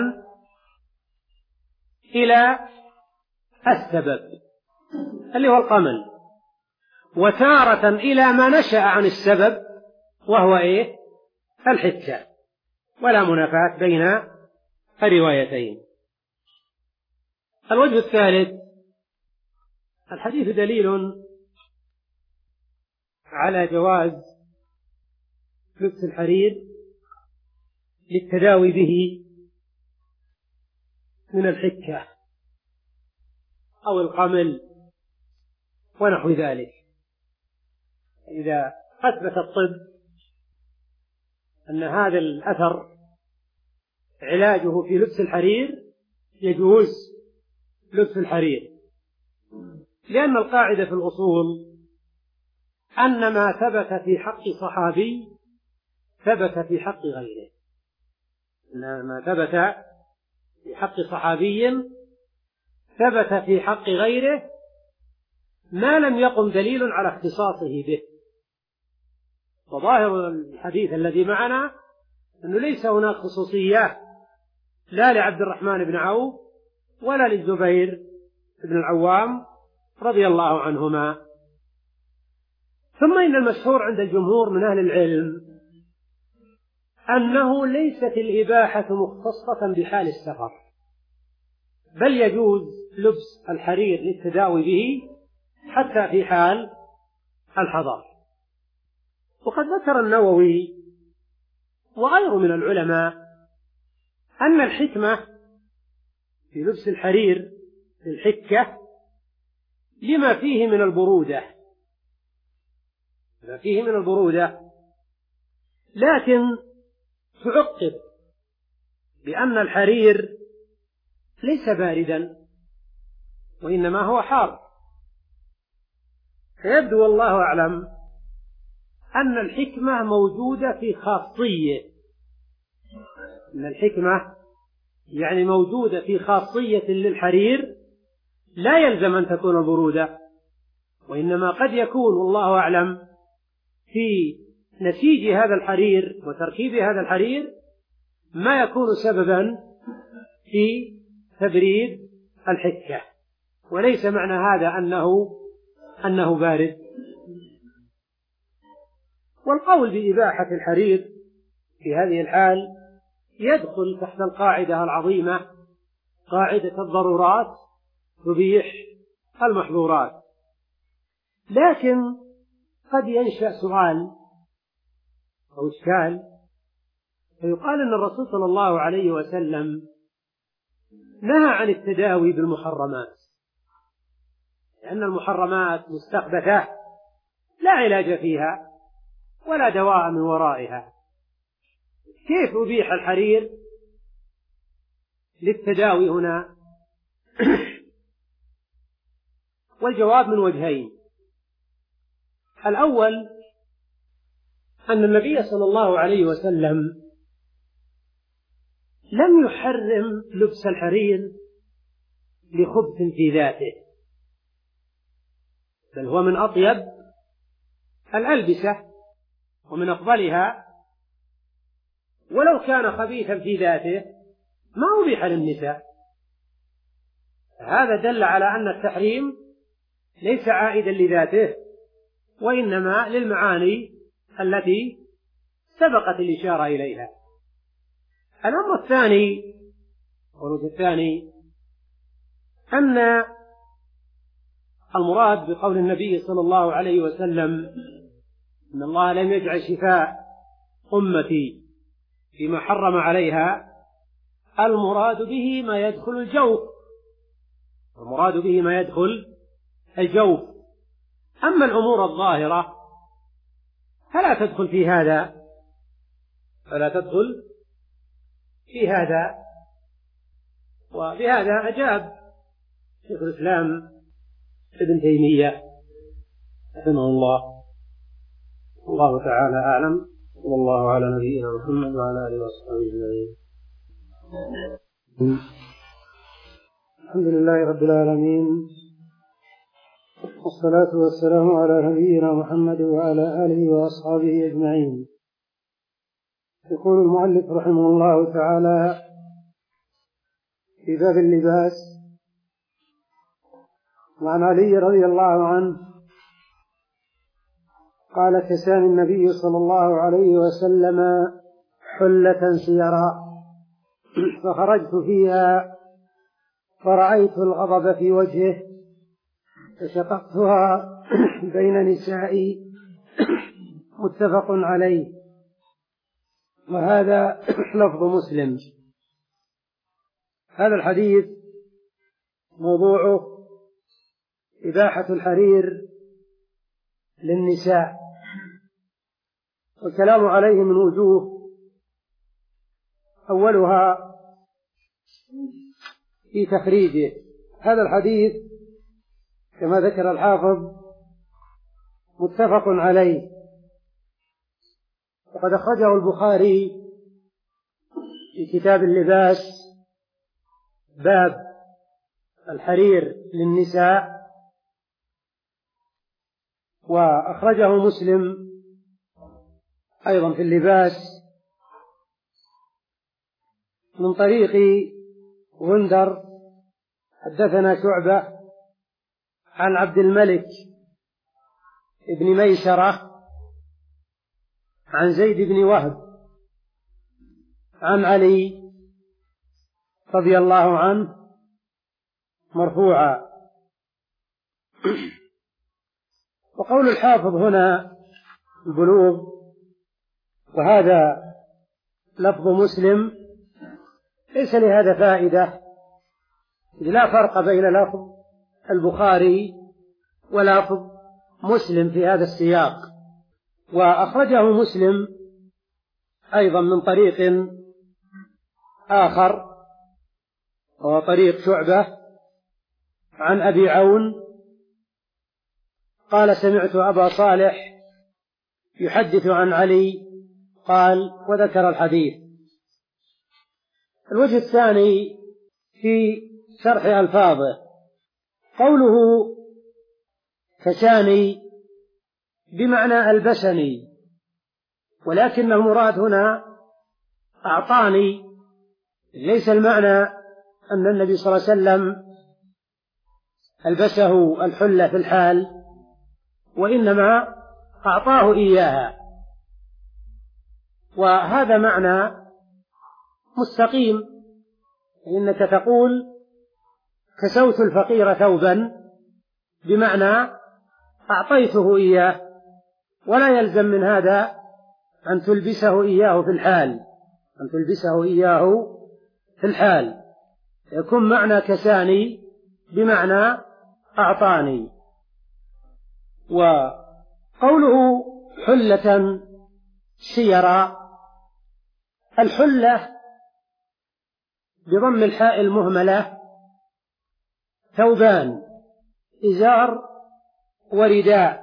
إلى السبب اللي هو القمل، وتارة إلى ما نشأ عن السبب وهو إيه؟ الحكة، ولا منافاة بين الروايتين. الوجه الثالث: الحديث دليل على جواز لبس الحرير للتداوي به من الحكة أو القمل ونحو ذلك. إذا أثبت الطب أن هذا الأثر علاجه في لبس الحرير يجوز لبس الحرير، لأن القاعدة في الأصول أن ما ثبت في حق صحابي ثبت في حق غيره، أن ما ثبت في حق صحابي ثبت في حق غيره ما لم يقم دليل على اختصاصه به. وظاهر الحديث الذي معنا أنه ليس هناك خصوصية لا لعبد الرحمن بن عوف ولا للزبير بن العوام رضي الله عنهما. ثم إن المشهور عند الجمهور من أهل العلم أنه ليست الإباحة مختصة بحال السفر، بل يجوز لبس الحرير للتداوي به حتى في حال الحضر. وقد ذكر النووي وغيره من العلماء أن الحكمة في لبس الحرير للحكة لما فيه من البرودة لما فيه من البرودة لكن تعقب بأن الحرير ليس باردا وإنما هو حار، فيبدو والله أعلم أن الحكمة موجودة في خاصية أن الحكمة يعني موجودة في خاصية للحرير لا يلزم أن تكون البرودة، وإنما قد يكون والله أعلم في نسيج هذا الحرير وتركيب هذا الحرير ما يكون سببا في تبريد الحكة، وليس معنى هذا أنه أنه بارد. والقول بإباحة الحرير في هذه الحال يدخل تحت القاعدة العظيمة قاعدة الضرورات تبيح المحظورات. لكن قد ينشأ سؤال أو إشكال فيقال أن الرسول صلى الله عليه وسلم نهى عن التداوي بالمحرمات، لأن المحرمات مستخبثة لا علاج فيها ولا دواء من ورائها، كيف أبيح الحرير للتداوي هنا؟ والجواب من وجهين: الأول أن النبي صلى الله عليه وسلم لم يحرم لبس الحرير لخبث في ذاته، بل هو من أطيب الألبسة ومن أفضلها، ولو كان خبيثا في ذاته ما أبيح للنساء. هذا دل على أن التحريم ليس عائدا لذاته وإنما للمعاني التي سبقت الإشارة إليها. الأمر الثاني والوجه الثاني أن المراد بقول النبي صلى الله عليه وسلم إن الله لم يجعل شفاء أمتي فيما حرم عليها، المراد به ما يدخل الجوف المراد به ما يدخل الجوف أما الأمور الظاهرة فلا تدخل في هذا فلا تدخل في هذا وبهذا أجاب شيخ الإسلام ابن تيمية رحمه الله. الله تعالى أعلم، والله على نبينا محمد وعلى آله وصحبه أجمعين. الحمد لله رب العالمين، والصلاة والسلام على نبينا محمد وعلى آله وأصحابه أجمعين. يقول المؤلف رحمه الله تعالى في باب اللباس: وعن علي رضي الله عنه قال: كساني النبي صلى الله عليه وسلم حلة سيرا فخرجت فيها فرأيت الغضب في وجهه فشققتها بين نسائي. متفق عليه، وهذا لفظ مسلم. هذا الحديث موضوعه إباحة الحرير للنساء، والكلام عليه من وجوه. أولها في تخريجه. هذا الحديث كما ذكر الحافظ متفق عليه، وقد أخرجه البخاري في كتاب اللباس باب الحرير للنساء، وأخرجه مسلم أيضا في اللباس من طريق غندر حدثنا شعبة عن عبد الملك ابن ميسرة عن زيد بن وهب عن علي رضي الله عنه مرفوعا. وقول الحافظ هنا البلوغ، وهذا لفظ مسلم، ليس لهذا فائدة، لا فرق بين لفظ البخاري ولفظ مسلم في هذا السياق. وأخرجه مسلم أيضا من طريق آخر، وهو طريق شعبة عن أبي عون قال: سمعت أبا صالح يحدث عن علي قال، وذكر الحديث. الوجه الثاني في شرح ألفاظه: قوله كساني بمعنى ألبسني، ولكن المراد هنا أعطاني، ليس المعنى أن النبي صلى الله عليه وسلم ألبسه الحلة في الحال، وإنما أعطاه إياها. وهذا معنى مستقيم، إنك تقول كسوت الفقير ثوبا بمعنى أعطيته إياه، ولا يلزم من هذا أن تلبسه إياه في الحال، أن تلبسه إياه في الحال، يكون معنى كساني بمعنى أعطاني. وقوله حلة سيرا، الحلة بضم الحاء المهملة ثوبان: إزار ورداء.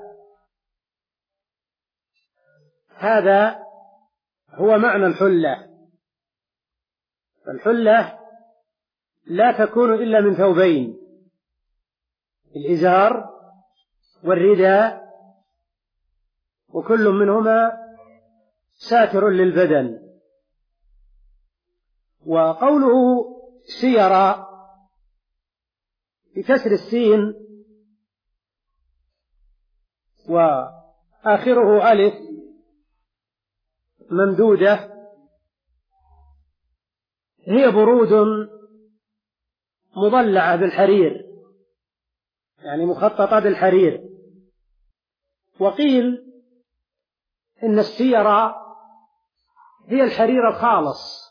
هذا هو معنى الحلة. الحلة لا تكون إلا من ثوبين: الإزار والرداء، وكل منهما ساتر للبدن. وقوله سيرا بكسر السين وآخره ألف ممدودة، هي برود مضلعة بالحرير، يعني مخططة بالحرير. وقيل إن السيرة هي الحرير الخالص،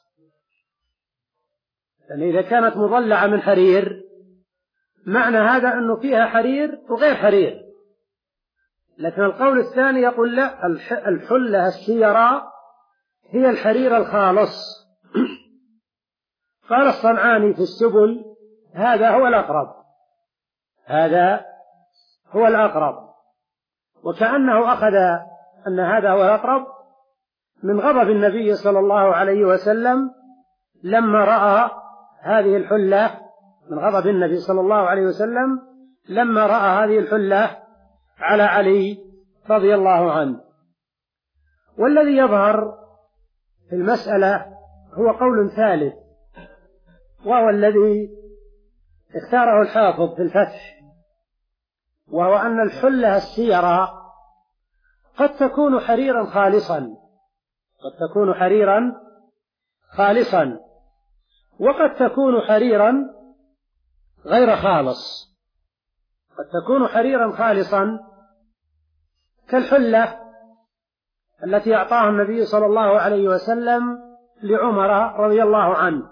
لأن إذا كانت مضلعة من حرير معنى هذا أنه فيها حرير وغير حرير. لكن القول الثاني يقول لا، الحلة السيرة هي الحرير الخالص. قال الصنعاني في السبل: هذا هو الأقرب، هذا هو الأقرب. وكأنه أخذ أن هذا هو الأقرب من غضب النبي صلى الله عليه وسلم لما رأى هذه الحلة من غضب النبي صلى الله عليه وسلم لما رأى هذه الحلة على علي رضي الله عنه. والذي يظهر في المسألة هو قول ثالث، وهو الذي اختاره الحافظ في الفتح، وهو أن الحلة السيرة قد تكون حريرا خالصا قد تكون حريرا خالصا وقد تكون حريرا غير خالص. قد تكون حريرا خالصا كالحلة التي أعطاها النبي صلى الله عليه وسلم لعمر رضي الله عنه.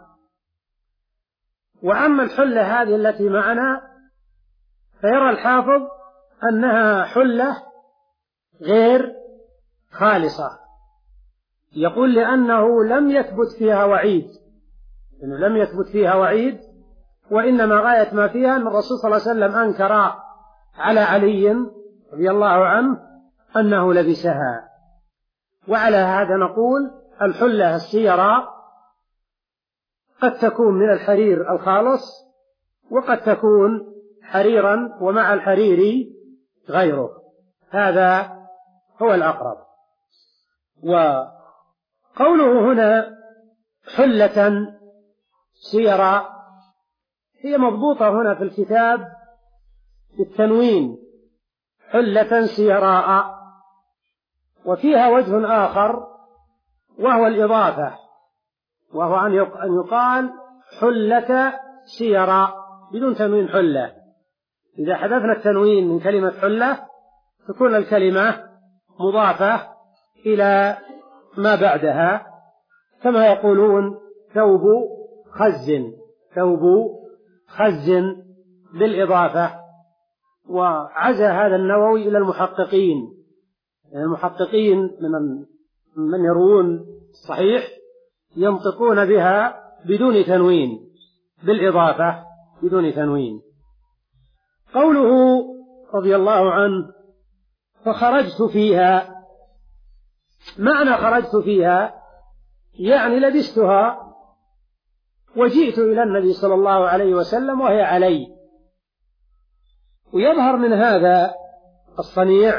وأما الحلة هذه التي معنا فيرى الحافظ أنها حلة غير خالصة، يقول لأنه لم يثبت فيها وعيد إنه لم يثبت فيها وعيد وإنما غاية ما فيها أن الرسول صلى الله عليه وسلم أنكر على علي رضي الله عنه أنه لبسها. وعلى هذا نقول الحلة السيرة قد تكون من الحرير الخالص وقد تكون حريرا ومع الحرير غيره، هذا هو الأقرب. وقوله هنا حلة سيرة هي مضبوطة هنا في الكتاب بالتنوين، حلة سيراء، وفيها وجه آخر وهو الإضافة، وهو أن يقال حلة سيراء بدون تنوين حلة. إذا حذفنا التنوين من كلمة حلة تكون الكلمة مضافة إلى ما بعدها، كما يقولون ثوب خز ثوب خز بالإضافة. وعزى هذا النووي إلى المحققين، المحققين من من يروون الصحيح ينطقون بها بدون تنوين، بالإضافة بدون تنوين. قوله رضي الله عنه فخرجت فيها، معنى خرجت فيها يعني لبستها وجئت إلى النبي صلى الله عليه وسلم وهي علي. ويظهر من هذا الصنيع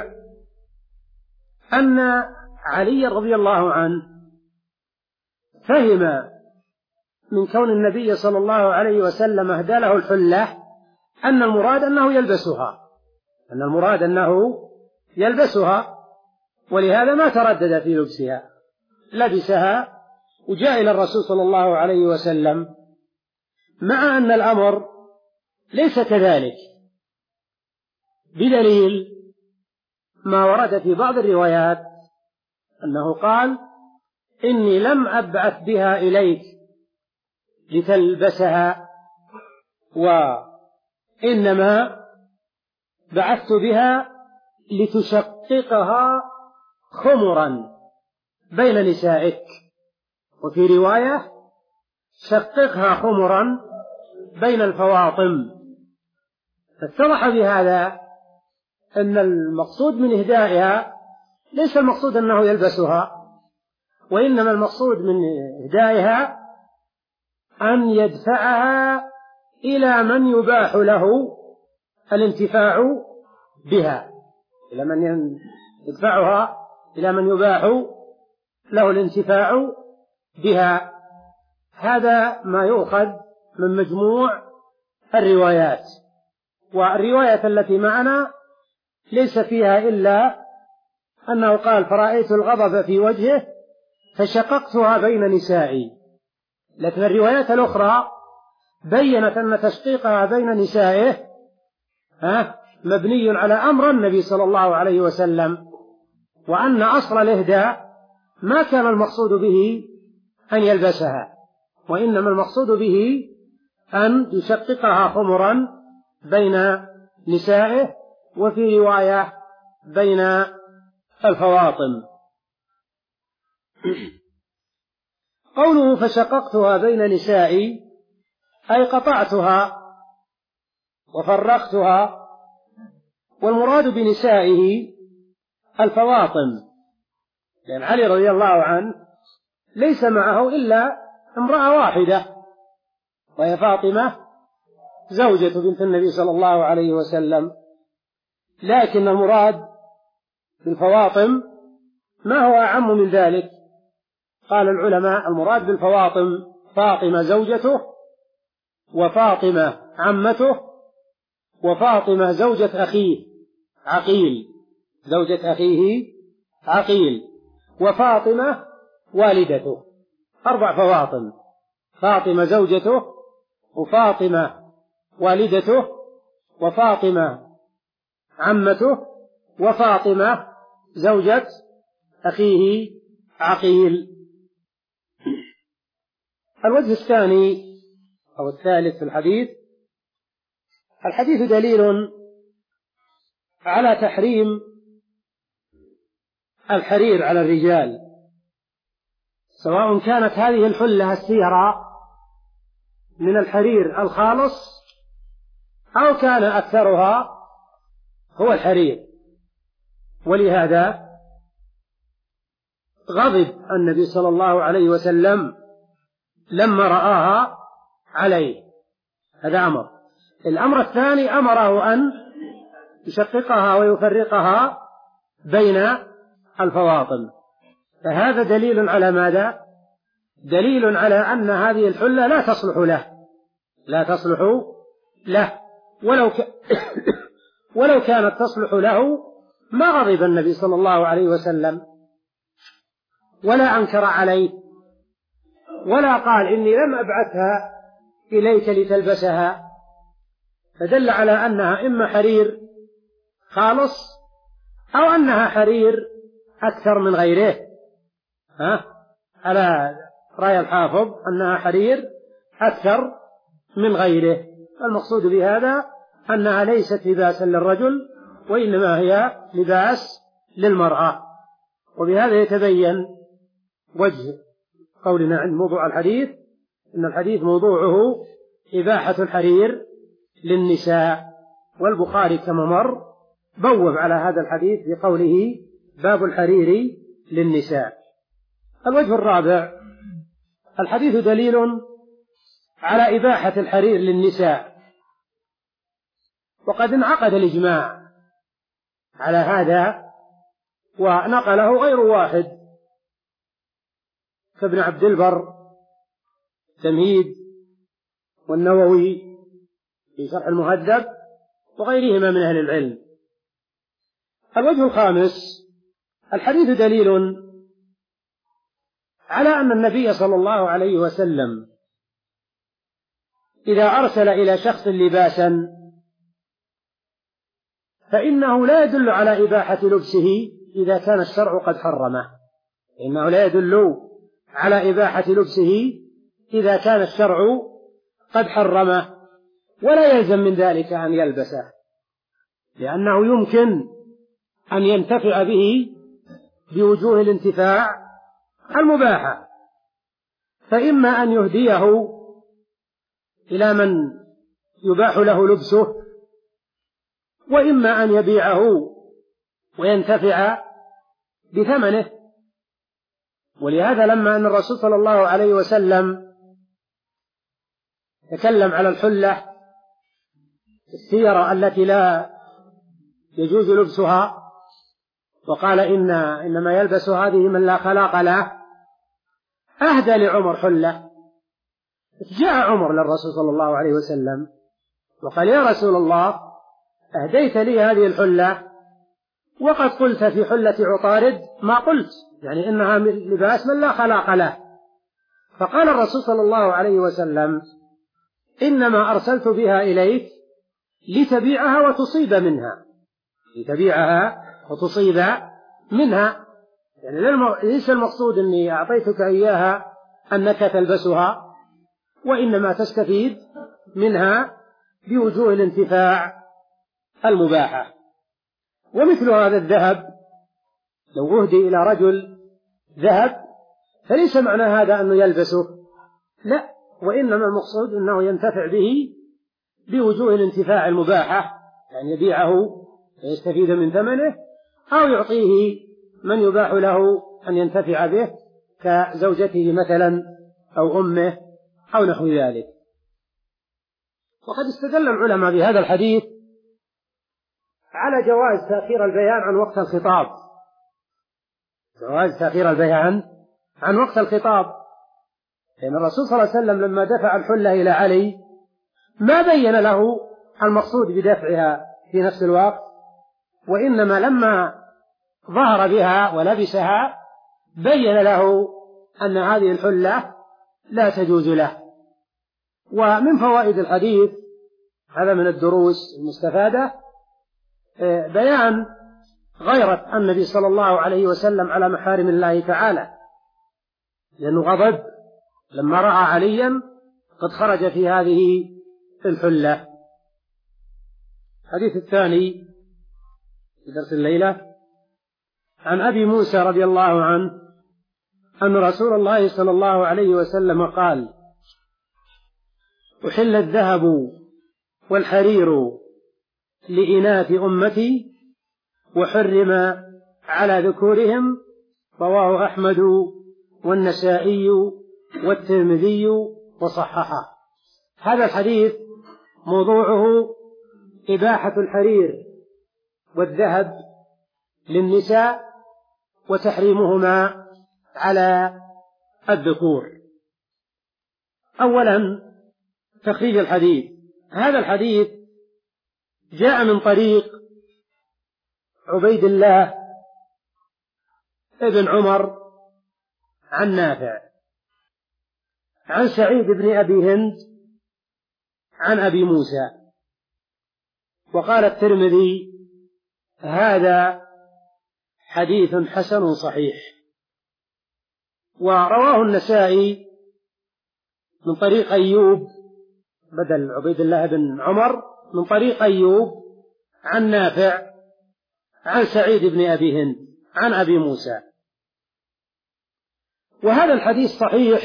أن علي رضي الله عنه فهم من كون النبي صلى الله عليه وسلم أهدى له الحلة أن المراد أنه يلبسها أن المراد أنه يلبسها ولهذا ما تردد في لبسها، لبسها وجاء إلى الرسول صلى الله عليه وسلم، مع أن الأمر ليس كذلك، بدليل ما ورد في بعض الروايات أنه قال إني لم أبعث بها إليك لتلبسها وإنما بعثت بها لتشققها خمرا بين نسائك، وفي رواية شققها خمرا بين الفواطم. فاتضح بهذا أن المقصود من إهدائها ليس المقصود أنه يلبسها، وإنما المقصود من إهدائها أن يدفعها إلى من يباح له الانتفاع بها، إلى من يدفعها إلى من يباح له الانتفاع بها. هذا ما يؤخذ من مجموع الروايات. والرواية التي معنا ليس فيها إلا أنه قال فرأيت الغضب في وجهه فشققتها بين نسائي، لكن الروايات الأخرى بيّنت أن تشقيقها بين نسائه ها مبني على أمر النبي صلى الله عليه وسلم، وأن أصل الإهداء ما كان المقصود به أن يلبسها، وإنما المقصود به أن يشققها خمرا بين نسائه، وفي رواية بين الفواطم. قوله فشققتها بين نسائي أي قطعتها وفرقتها، والمراد بنسائه الفواطم، لأن علي رضي الله عنه ليس معه إلا امرأة واحدة وهي فاطمة زوجة بنت النبي صلى الله عليه وسلم، لكن المراد بالفواطم ما هو أعم من ذلك. قال العلماء المراد بالفواطم فاطمة زوجته، وفاطمة عمته، وفاطمة زوجة أخيه عقيل زوجة أخيه عقيل وفاطمة والدته. أربع فواطم: فاطمة زوجته، وفاطمة والدته، وفاطمة عمته، وفاطمة زوجة أخيه عقيل. الوجه الثاني أو الثالث في الحديث: الحديث دليل على تحريم الحرير على الرجال، سواء كانت هذه الحلة السيرة من الحرير الخالص أو كان أكثرها هو الحرير. ولهذا غضب النبي صلى الله عليه وسلم لما رآها عليه. هذا أمر. الأمر الثاني أمره أن يشققها ويفرقها بين الفواطم. فهذا دليل على ماذا؟ دليل على أن هذه الحلة لا تصلح له لا تصلح له ولو ك... ولو كانت تصلح له ما غضب النبي صلى الله عليه وسلم ولا أنكر عليه ولا قال إني لم أبعثها إليك لتلبسها، فدل على أنها إما حرير خالص أو أنها حرير أكثر من غيره. ها؟ على رأي الحافظ أنها حرير أكثر من غيره. المقصود بهذا أنها ليست لباسا للرجل وإنما هي لباس للمرأة. وبهذا يتبين وجه قولنا عند موضوع الحديث إن الحديث موضوعه إباحة الحرير للنساء، والبخاري كما مر بوب على هذا الحديث بقوله باب الحرير للنساء. الوجه الرابع: الحديث دليل على إباحة الحرير للنساء، وقد انعقد الإجماع على هذا ونقله غير واحد كابن عبد البر تمهيد والنووي في شرح المهذب وغيرهما من أهل العلم. الوجه الخامس: الحديث دليل على أن النبي صلى الله عليه وسلم إذا أرسل إلى شخص لباسا فإنه لا يدل على إباحة لبسه إذا كان الشرع قد حرمه إنه لا يدل على إباحة لبسه إذا كان الشرع قد حرمه، ولا يلزم من ذلك أن يلبسه، لأنه يمكن أن ينتفع به بوجوه الانتفاع المباحة، فإما أن يهديه إلى من يباح له لبسه، وإما أن يبيعه وينتفع بثمنه. ولهذا لما أن الرسول صلى الله عليه وسلم تكلم على الحلة السيرة التي لا يجوز لبسها وقال إن إنما يلبس هذه من لا خلاق له، أهدى لعمر حلة. جاء عمر للرسول صلى الله عليه وسلم وقال: يا رسول الله، أهديت لي هذه الحلة وقد قلت في حلة عطارد ما قلت، يعني إنها لباس من لا خلاق له. فقال الرسول صلى الله عليه وسلم: إنما أرسلت بها إليك لتبيعها وتصيب منها لتبيعها وتصيب منها يعني ليس المقصود أني أعطيتك إياها أنك تلبسها، وإنما تستفيد منها بوجوه الانتفاع المباحة. ومثل هذا الذهب لو أهدي إلى رجل ذهب فليس معنى هذا أنه يلبسه، لا، وإنما المقصود أنه ينتفع به بوجوه الانتفاع المباحة، يعني يبيعه فيستفيد من ثمنه أو يعطيه من يباح له أن ينتفع به كزوجته مثلا أو أمه أو نحو ذلك. وقد استدل العلماء بهذا الحديث على جواز تأخير البيان عن وقت الخطاب، جواز تأخير البيان عن وقت الخطاب، لأن الرسول صلى الله عليه وسلم لما دفع الحلة إلى علي ما بين له المقصود بدفعها في نفس الوقت، وإنما لما ظهر بها ولبسها بين له أن هذه الحلة لا تجوز له. ومن فوائد الحديث، هذا من الدروس المستفادة، بيان غيرة النبي صلى الله عليه وسلم على محارم الله تعالى، لأنه غضب لما رأى عليا قد خرج في هذه الحلة. الحديث الثاني في درس الليلة عن أبي موسى رضي الله عنه أن رسول الله صلى الله عليه وسلم قال: أحل الذهب والحرير لإناث أمتي وحرم على ذكورهم، رواه أحمد والنسائي والترمذي وصححه. هذا الحديث موضوعه إباحة الحرير والذهب للنساء وتحريمهما على الذكور. أولا تخريج الحديث. هذا الحديث جاء من طريق عبيد الله ابن عمر عن نافع عن سعيد بن أبي هند عن أبي موسى. وقال الترمذي: هذا حديث حسن صحيح. ورواه النسائي من طريق أيوب بدل عبيد الله بن عمر، من طريق أيوب عن نافع عن سعيد بن أبي هند عن أبي موسى. وهذا الحديث صحيح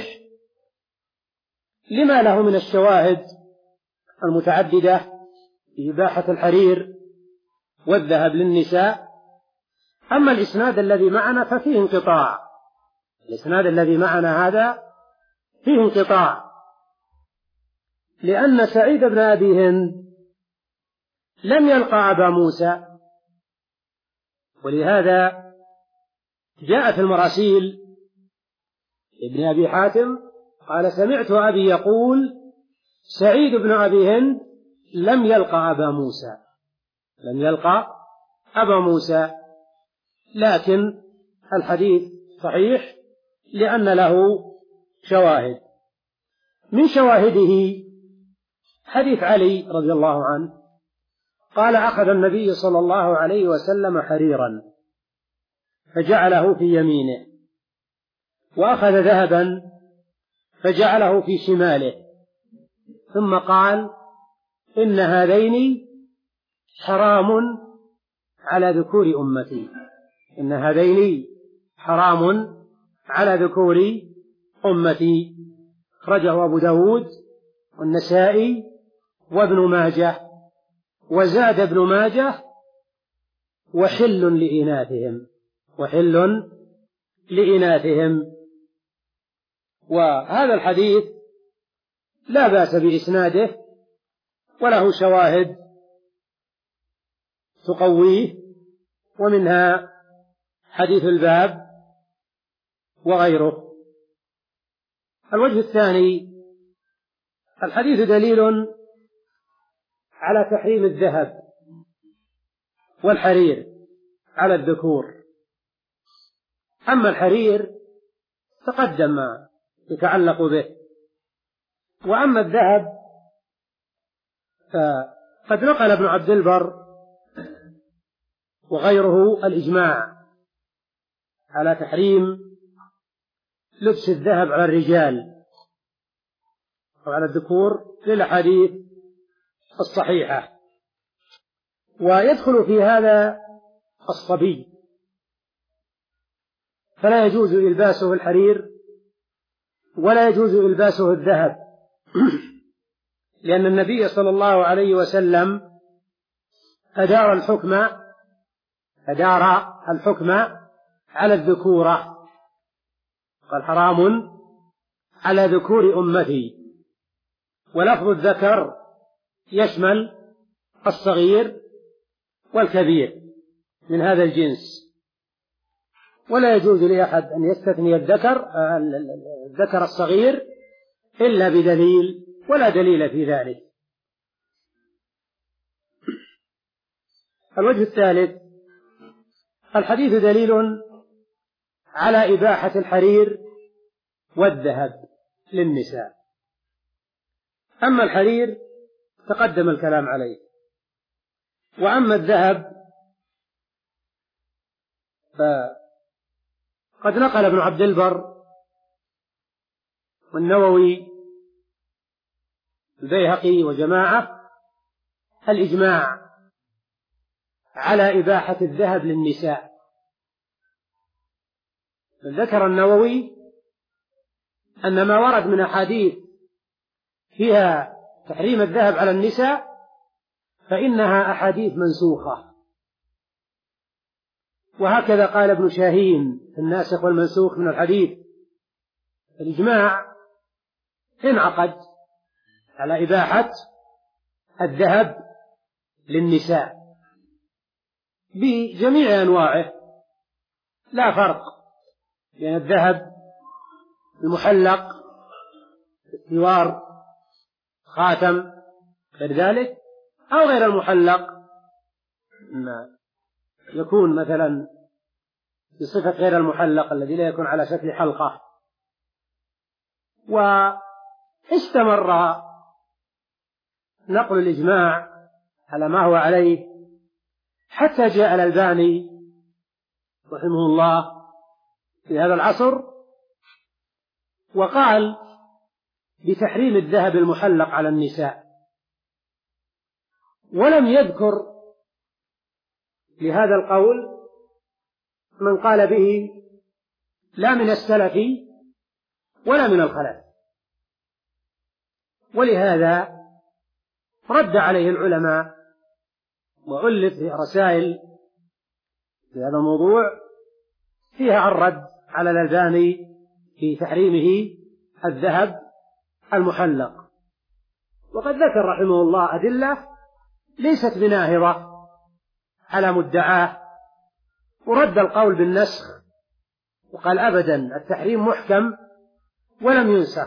لما له من الشواهد المتعددة في إباحة الحرير والذهب للنساء. أما الإسناد الذي معنا ففيه انقطاع، الإسناد الذي معنا هذا فيه انقطاع، لأن سعيد بن أبي هند لم يلقى أبا موسى، ولهذا جاء في المراسيل ابن أبي حاتم قال: سمعت أبي يقول: سعيد بن أبي هند لم يلقى أبا موسى، لم يلقى أبا موسى. لكن الحديث صحيح لأن له شواهد. من شواهده حديث علي رضي الله عنه قال: أخذ النبي صلى الله عليه وسلم حريرا فجعله في يمينه، وأخذ ذهبا فجعله في شماله، ثم قال: إن هذين حرام على ذكور أمتي، إن هذين حرام على ذكور أمتي. أخرجه أبو داود والنسائي وابن ماجه، وزاد ابن ماجه: وحل لإناثهم، وحل لإناثهم. وهذا الحديث لا بأس بإسناده وله شواهد تقويه، ومنها حديث الباب وغيره. الوجه الثاني: الحديث دليل على تحريم الذهب والحرير على الذكور. أما الحرير تقدم ما يتعلق به، وأما الذهب فقد نقل ابن عبد البر وغيره الإجماع على تحريم لبس الذهب على الرجال وعلى الذكور للأحاديث الصحيحة. ويدخل في هذا الصبي، فلا يجوز إلباسه الحرير ولا يجوز إلباسه الذهب، لأن النبي صلى الله عليه وسلم أدار الحكم أدار الحكم على الذكورة، قال: حرام على ذكور أمتي. ولفظ الذكر يشمل الصغير والكبير من هذا الجنس، ولا يجوز لأحد أن يستثني الذكر الذكر الصغير إلا بدليل، ولا دليل في ذلك. الوجه الثالث: الحديث دليل على إباحة الحرير والذهب للنساء. أما الحرير تقدم الكلام عليه، وأما الذهب فقد نقل ابن عبد البر والنووي البيهقي وجماعة الإجماع على إباحة الذهب للنساء. ذكر النووي أن ما ورد من أحاديث فيها تحريم الذهب على النساء فإنها أحاديث منسوخة، وهكذا قال ابن شاهين في الناسخ والمنسوخ من الحديث. الإجماع انعقد على إباحة الذهب للنساء بجميع أنواعه، لا فرق بين الذهب المحلق، السوار، خاتم، غير ذلك، أو غير المحلق يكون مثلا بصفة غير المحلق الذي لا يكون على شكل حلقة. واستمر نقل الإجماع على ما هو عليه حتى جاء الألباني رحمه الله في هذا العصر وقال بتحريم الذهب المحلق على النساء، ولم يذكر لهذا القول من قال به لا من السلف ولا من الخلف، ولهذا رد عليه العلماء وألف رسائل في هذا الموضوع فيها الرد على الألباني في تحريمه الذهب المحلق. وقد ذكر رحمه الله أدلة ليست بناهضة على مدعاه، ورد القول بالنسخ وقال أبدا التحريم محكم ولم ينسخ.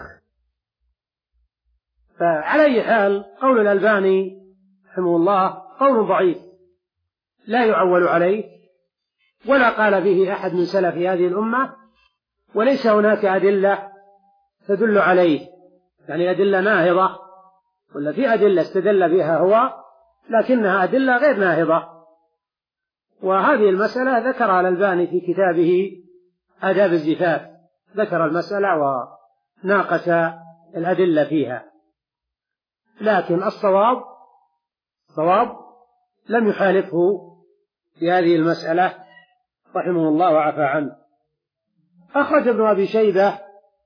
فعلى أي حال قول الألباني رحمه الله قول ضعيف لا يعول عليه، ولا قال به أحد من سلف هذه الأمة، وليس هناك أدلة تدل عليه، يعني أدلة ناهضة، ولا في أدلة استدل بها هو لكنها أدلة غير ناهضة. وهذه المسألة ذكرها الألباني في كتابه آداب الزفاف، ذكر المسألة وناقش الأدلة فيها، لكن الصواب صواب لم يخالفه في هذه المسألة رحمه الله وعفى عنه. أخرج ابن أبي شيبة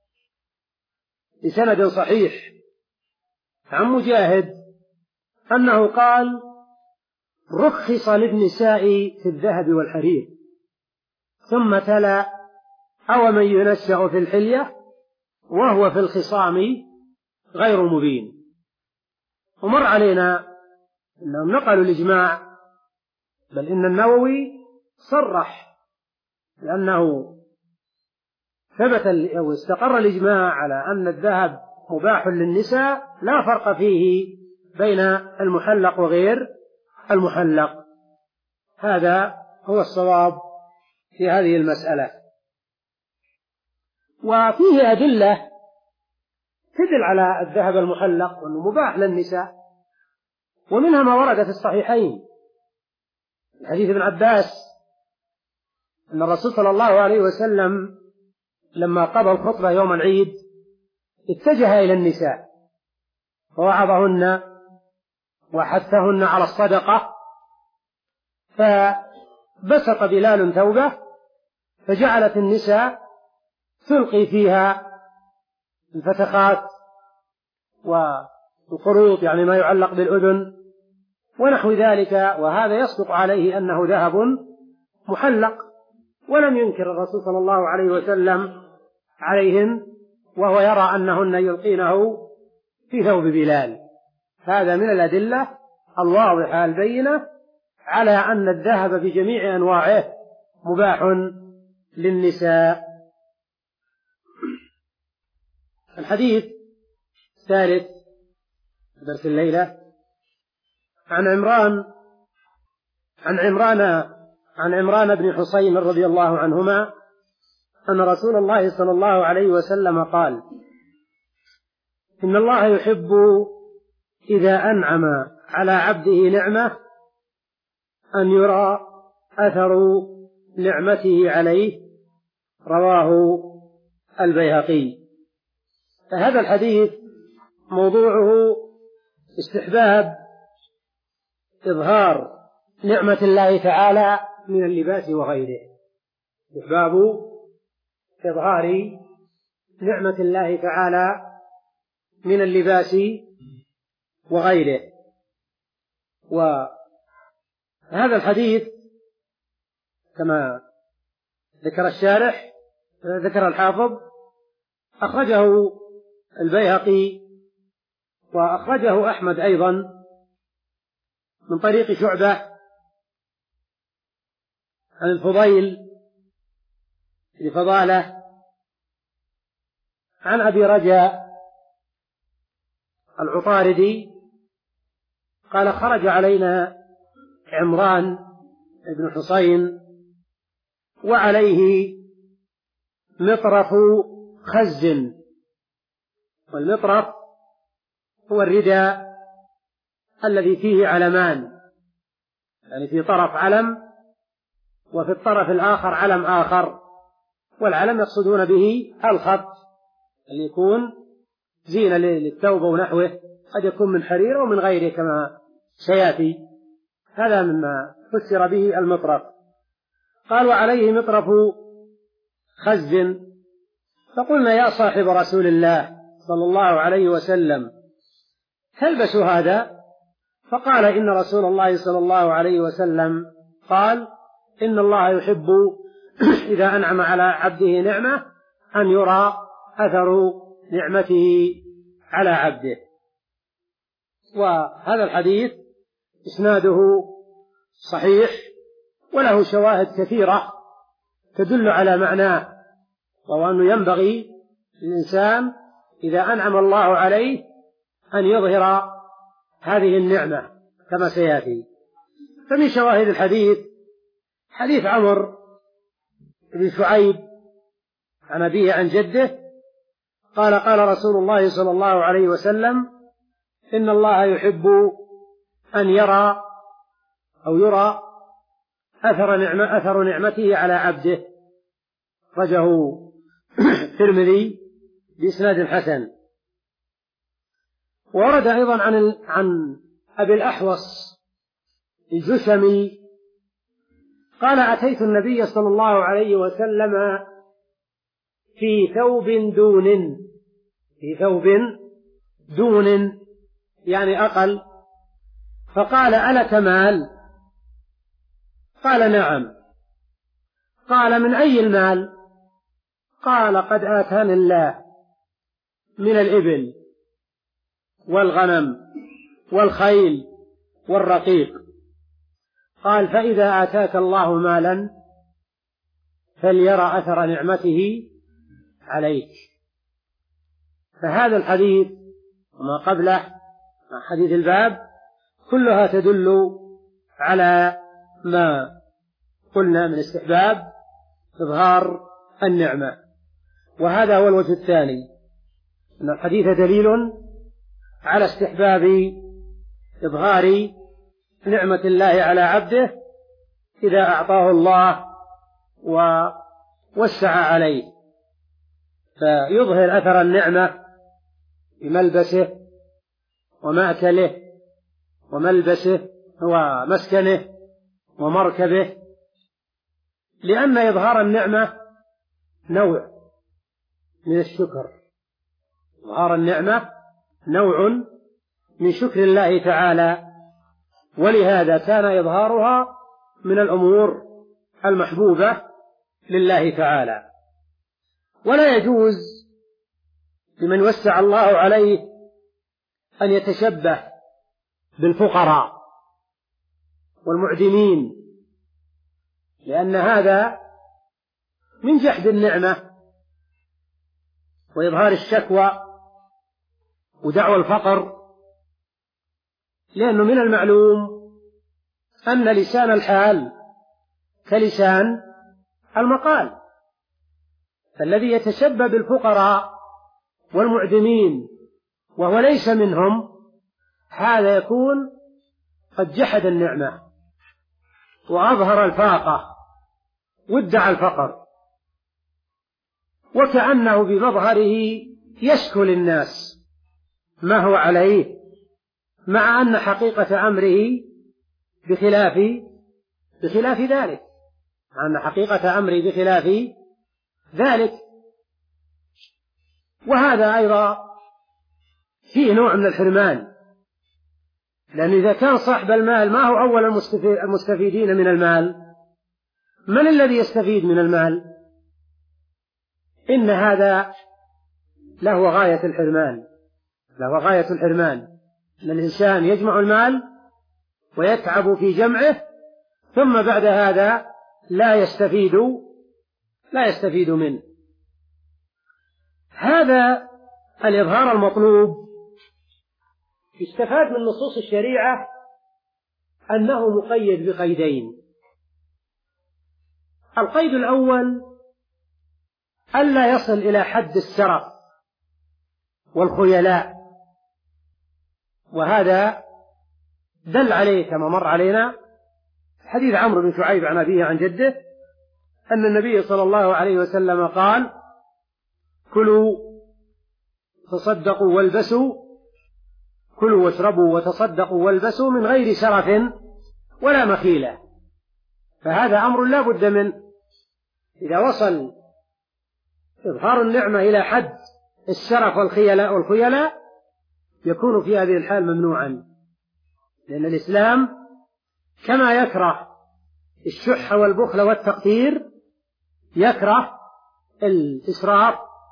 بسند صحيح عن مجاهد أنه قال رخص للنساء في الذهب والحرير، ثم تلا أو من ينشأ في الحلية وهو في الخصام غير مبين. ومر علينا أنهم نقلوا الإجماع، بل إن النووي صرح لأنه ثبت أو استقر الإجماع على أن الذهب مباح للنساء لا فرق فيه بين المحلق وغير المحلق. هذا هو الصواب في هذه المسألة. وفيه أدلة تدل على الذهب المحلق وأنه مباح للنساء، ومنها ما ورد في الصحيحين حديث ابن عباس أن الرسول صلى الله عليه وسلم لما قضى الخطبة يوم العيد اتجه إلى النساء ووعظهن وحثهن على الصدقة، فبسط بلال ثوبه فجعلت النساء تلقي فيها الفتخات والقروط، يعني ما يعلق بالأذن ونحو ذلك، وهذا يصدق عليه أنه ذهب محلق، ولم ينكر الرسول صلى الله عليه وسلم عليهن، وهو يرى أنهن يلقينه في ثوب بلال. هذا من الأدلة الواضحة البينة على أن الذهب بجميع أنواعه مباح للنساء. الحديث الثالث درس الليلة عن عمران عن عمران عن عمران بن حسين رضي الله عنهما أن رسول الله صلى الله عليه وسلم قال: إن الله يحب إذا أنعم على عبده نعمة أن يرى أثر نعمته عليه. رواه البيهقي. فهذا الحديث موضوعه استحباب إظهار نعمة الله تعالى من اللباس وغيره، استحباب إظهار نعمة الله تعالى من اللباس وغيره. وهذا الحديث كما ذكر الشارح ذكر الحافظ أخرجه البيهقي وأخرجه أحمد أيضا من طريق شعبة عن الفضيل لفضالة عن أبي رجاء العطاردي قال: خرج علينا عمران بن حسين وعليه مطرف خز، والمطرف هو الرداء الذي فيه علمان، يعني في طرف علم وفي الطرف الآخر علم آخر، والعلم يقصدون به الخط اللي يكون زينة للثوب ونحوه، قد يكون من حرير ومن غيره كما سيأتي. هذا مما فسر به المطرف. قال: وعليه مطرف خز. فقلنا: يا صاحب رسول الله صلى الله عليه وسلم تلبس هذا؟ فقال: إن رسول الله صلى الله عليه وسلم قال: إن الله يحب إذا أنعم على عبده نعمة أن يرى أثر نعمته على عبده. وهذا الحديث إسناده صحيح وله شواهد كثيرة تدل على معناه، وهو أنه ينبغي للإنسان إذا أنعم الله عليه أن يظهر هذه النعمة كما سيأتي. فمن شواهد الحديث حديث عمرو بن شعيب عن أبيه عن جده قال: قال رسول الله صلى الله عليه وسلم: إن الله يحب أن يرى أو يرى أثر نعمة أثر نعمته على عبده. أخرجه الترمذي بإسناد حسن. ورد أيضا عن عن أبي الأحوص الجشمي قال: أتيت النبي صلى الله عليه وسلم في ثوب دون في ثوب دون يعني أقل، فقال: ألك مال؟ قال: نعم. قال: من أي المال؟ قال: قد آتاني الله من الإبل والغنم والخيل والرقيق. قال: فإذا آتاك الله مالا فليرى أثر نعمته عليك. فهذا الحديث وما قبله مع حديث الباب كلها تدل على ما قلنا من استحباب إظهار النعمة. وهذا هو الوجه الثاني، أن الحديث دليل على استحباب إظهار نعمة الله على عبده إذا أعطاه الله ووسع عليه، فيظهر أثر النعمة بملبسه ومأكله وملبسه ومسكنه ومركبه، لأن إظهار النعمة نوع من الشكر. إظهار النعمة نوع من شكر الله تعالى، ولهذا كان إظهارها من الأمور المحبوبة لله تعالى. ولا يجوز لمن وسع الله عليه أن يتشبه بالفقراء والمعدمين، لأن هذا من جحد النعمة وإظهار الشكوى ودعوى الفقر، لأنه من المعلوم أن لسان الحال كلسان المقال، فالذي يتشبه بالفقراء والمعدمين وهو ليس منهم هذا يكون قد جحد النعمة وأظهر الفاقة وادعى الفقر، وكأنه بمظهره يشكو للناس ما هو عليه، مع أن حقيقة أمره بخلاف بخلاف ذلك مع أن حقيقة أمره بخلاف ذلك. وهذا أيضا فيه نوع من الحرمان، لأن إذا كان صاحب المال ما هو أول المستفيدين من المال، من الذي يستفيد من المال؟ إن هذا له غاية الحرمان له غاية الحرمان أن الإنسان يجمع المال ويتعب في جمعه، ثم بعد هذا لا يستفيد لا يستفيد منه. هذا الإظهار المطلوب يستفاد من نصوص الشريعة أنه مقيد بقيدين. القيد الأول ألا يصل إلى حد السرف والخيلاء، وهذا دل عليه كما مر علينا حديث عمرو بن شعيب عن أبيه عن جده أن النبي صلى الله عليه وسلم قال: كلوا تصدقوا والبسوا كلوا واشربوا وتصدقوا والبسوا من غير سرف ولا مخيلة. فهذا أمر لا بد منه. إذا وصل إظهار النعمة إلى حد السرف والخيلاء والخيلاء يكون في هذه الحال ممنوعا، لأن الإسلام كما يكره الشح والبخل والتقتير يكره الإسراف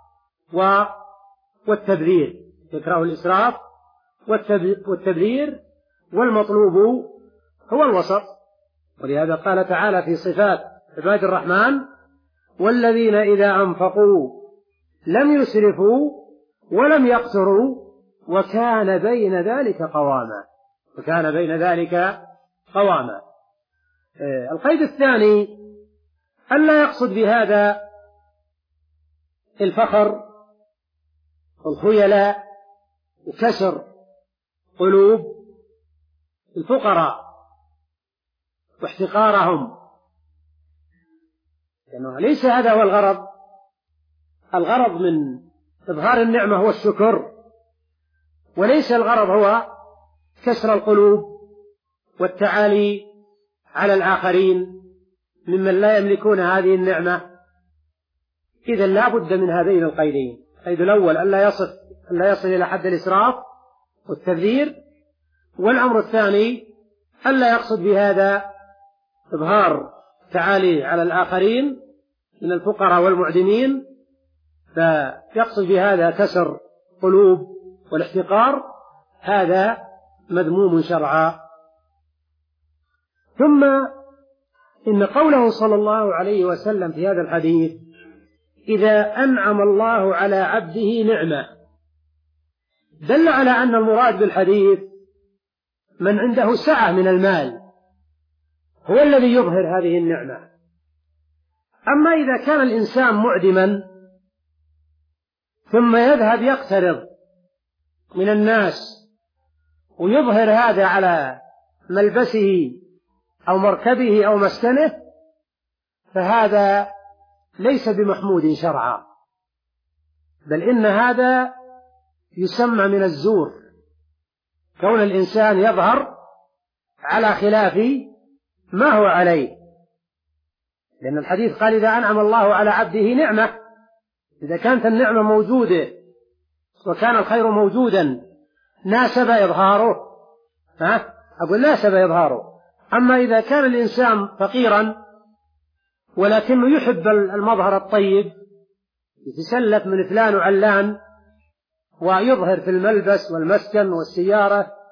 والتبذير يكره الإسراف والتبذير والمطلوب هو الوسط. ولهذا قال تعالى في صفات عباد الرحمن: والذين إذا أنفقوا لم يسرفوا ولم يقتروا وكان بين ذلك قواما وكان بين ذلك قواما. القيد الثاني ألا يقصد بهذا الفخر والخيلاء وكسر قلوب الفقراء واحتقارهم، لأنه ليس هذا هو الغرض. الغرض من إظهار النعمة هو الشكر، وليس الغرض هو كسر القلوب والتعالي على الآخرين ممن لا يملكون هذه النعمة. إذن لا بد من هذين القيدين: القيد الأول ألا يصل ألا يصل إلى حد الإسراف والتبذير، والأمر الثاني ألا يقصد بهذا إظهار تعالي على الآخرين من الفقراء والمعدمين، فيقصد بهذا كسر قلوب والاحتقار، هذا مذموم شرعا. ثم إن قوله صلى الله عليه وسلم في هذا الحديث: إذا أنعم الله على عبده نعمة، دل على أن المراد بالحديث من عنده سعة من المال هو الذي يظهر هذه النعمة. أما إذا كان الإنسان معدما ثم يذهب يقترض من الناس ويظهر هذا على ملبسه أو مركبه أو مسكنه، فهذا ليس بمحمود شرعا، بل إن هذا يسمى من الزور، كون الإنسان يظهر على خلاف ما هو عليه. لأن الحديث قال: إذا أنعم الله على عبده نعمة. إذا كانت النعمة موجودة وكان الخير موجودا ناسب إظهاره، ها؟ أقول ناسب إظهاره. أما إذا كان الإنسان فقيرا ولكنه يحب المظهر الطيب، يتسلف من فلان وعلان ويظهر في الملبس والمسكن والسيارة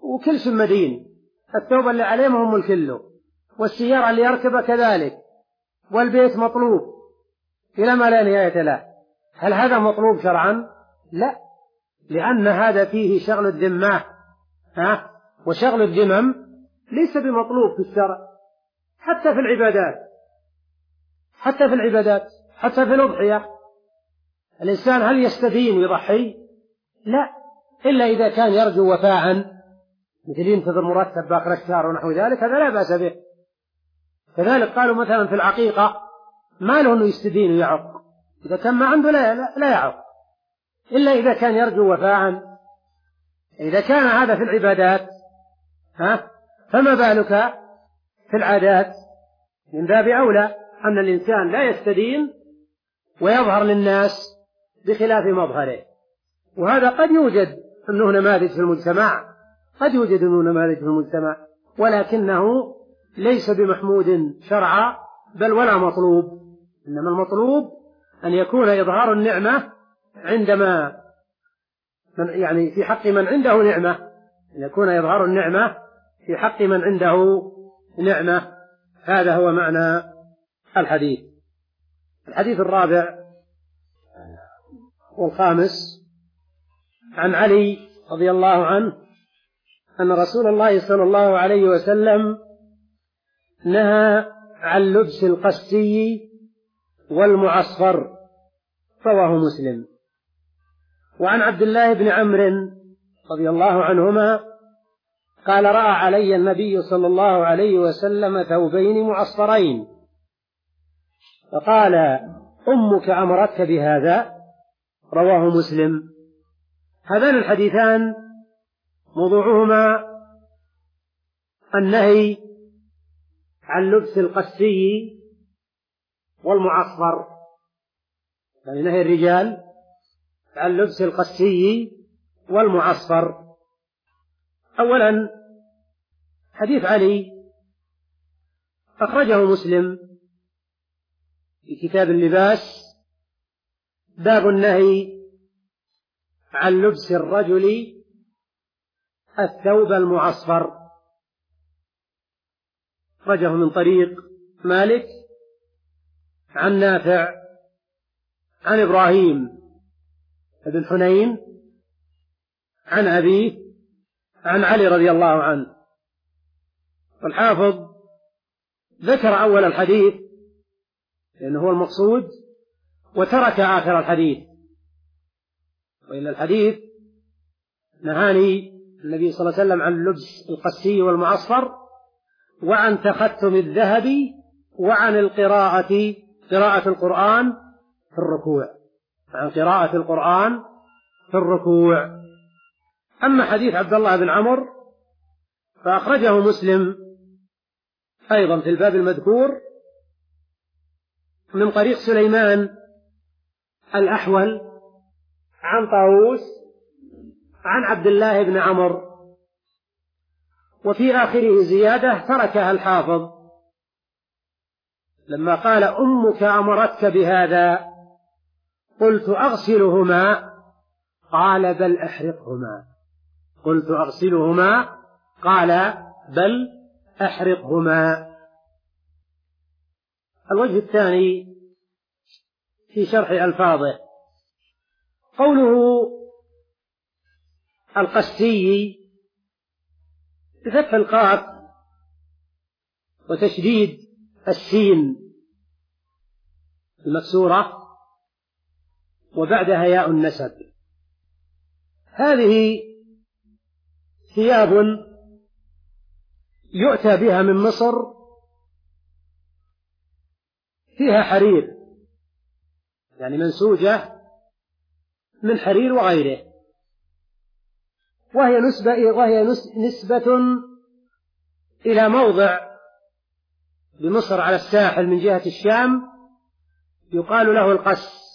وكل شيء مدين، الثوب اللي عليه مهم الكله، والسيارة اللي يركبها كذلك، والبيت مطلوب إلى ما لا نهاية له. هل هذا مطلوب شرعا؟ لا، لأن هذا فيه شغل الذمة، ها؟ وشغل الذمم ليس بمطلوب في الشرع، حتى في العبادات، حتى في العبادات حتى في الأضحية الإنسان هل يستدين ويضحي؟ لا، إلا إذا كان يرجو وفاء، مثل ينتظر مرتب باخر الشهر ونحو ذلك، هذا لا بأس به. كذلك قالوا مثلا في العقيقة ما له أنه يستدين ويعق، إذا كان ما عنده لا, لا, لا يعق، إلا إذا كان يرجو وفاء. إذا كان هذا في العبادات، ها، فما بالك في العادات؟ من باب أولى أن الإنسان لا يستدين ويظهر للناس بخلاف مظهره. وهذا قد يوجد أنه نماذج في المجتمع، قد يوجد أنه نماذج في المجتمع، ولكنه ليس بمحمود شرعا بل ولا مطلوب. إنما المطلوب أن يكون إظهار النعمة عندما من يعني في حق من عنده نعمة، أن يكون إظهار النعمة في حق من عنده نعمة. هذا هو معنى الحديث. الحديث الرابع والخامس عن علي رضي الله عنه أن رسول الله صلى الله عليه وسلم نهى عن لبس القسي والمعصفر، رواه مسلم. وعن عبد الله بن عمرو رضي الله عنهما قال رأى علي النبي صلى الله عليه وسلم ثوبين معصفرين فقال أمك أمرتك بهذا، رواه مسلم. هذان الحديثان موضوعهما النهي عن لبس القسي والمعصفر، يعني نهي الرجال عن لبس القسي والمعصفر. أولا حديث علي أخرجه مسلم في كتاب اللباس، باب النهي عن لبس الرجل الثوب المعصفر، أخرجه من طريق مالك عن نافع عن إبراهيم بن حنين عن أبيه عن علي رضي الله عنه. والحافظ ذكر أول الحديث لأنه هو المقصود وترك آخر الحديث، وإلا الحديث نهاني النبي صلى الله عليه وسلم عن لبس القسي والمعصفر وعن تختم الذهب وعن القراءة قراءة القرآن في الركوع، عن قراءة القرآن في الركوع. أما حديث عبد الله بن عمرو فأخرجه مسلم أيضا في الباب المذكور من طريق سليمان الأحول عن طاووس عن عبد الله بن عمرو، وفي آخره زيادة تركها الحافظ لما قال أمك أمرتك بهذا، قلت أغسلهما، قال بل أحرقهما، قلت أغسلهما قال بل أحرقهما. الوجه الثاني في شرح ألفاظه قوله القسي بفتح القاف وتشديد السين المكسورة وبعدها ياء النسب. هذه ثياب يؤتى بها من مصر فيها حرير، يعني منسوجة من حرير وغيره، وهي نسبة, وهي نسبة إلى موضع بمصر على الساحل من جهة الشام يقال له القس.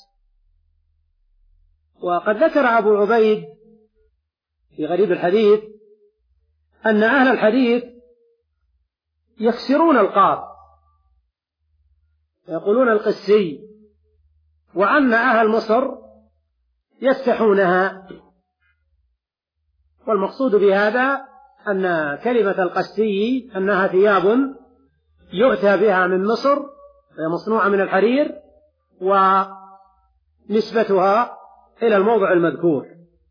وقد ذكر أبو عبيد في غريب الحديث أن أهل الحديث يكسرون القاف يقولون القسي، وأن أهل مصر يفتحونها، والمقصود بهذا أن كلمة القسي أنها ثياب يؤتى بها من مصر، هي مصنوعة من الحرير، ونسبتها إلى الموضع المذكور.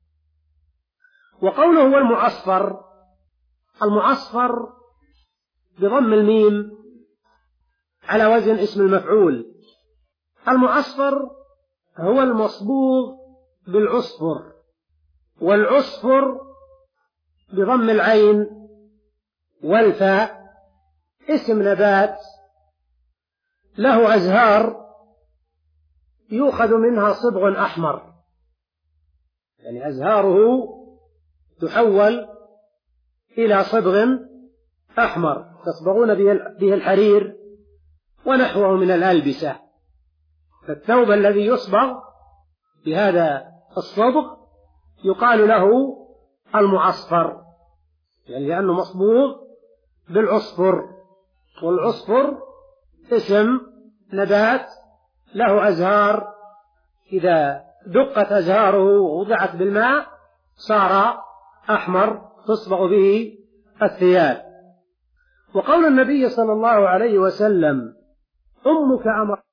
وقوله هو المعصفر، المعصفر بضم الميم على وزن اسم المفعول. المعصفر هو المصبوغ بالعصفر، والعصفر بضم العين والفاء اسم نبات له أزهار يؤخذ منها صبغ أحمر، يعني أزهاره تحول إلى صبغ أحمر تصبغون به الحرير ونحوه من الألبسة. فالثوب الذي يصبغ بهذا الصبغ يقال له المعصفر، يعني لأنه مصبوغ بالعصفر، والعصفر اسم نبات له أزهار إذا دقت أزهاره ووضعت بالماء صار أحمر تصبغ به الثياب. وقول النبي صلى الله عليه وسلم أمك أمر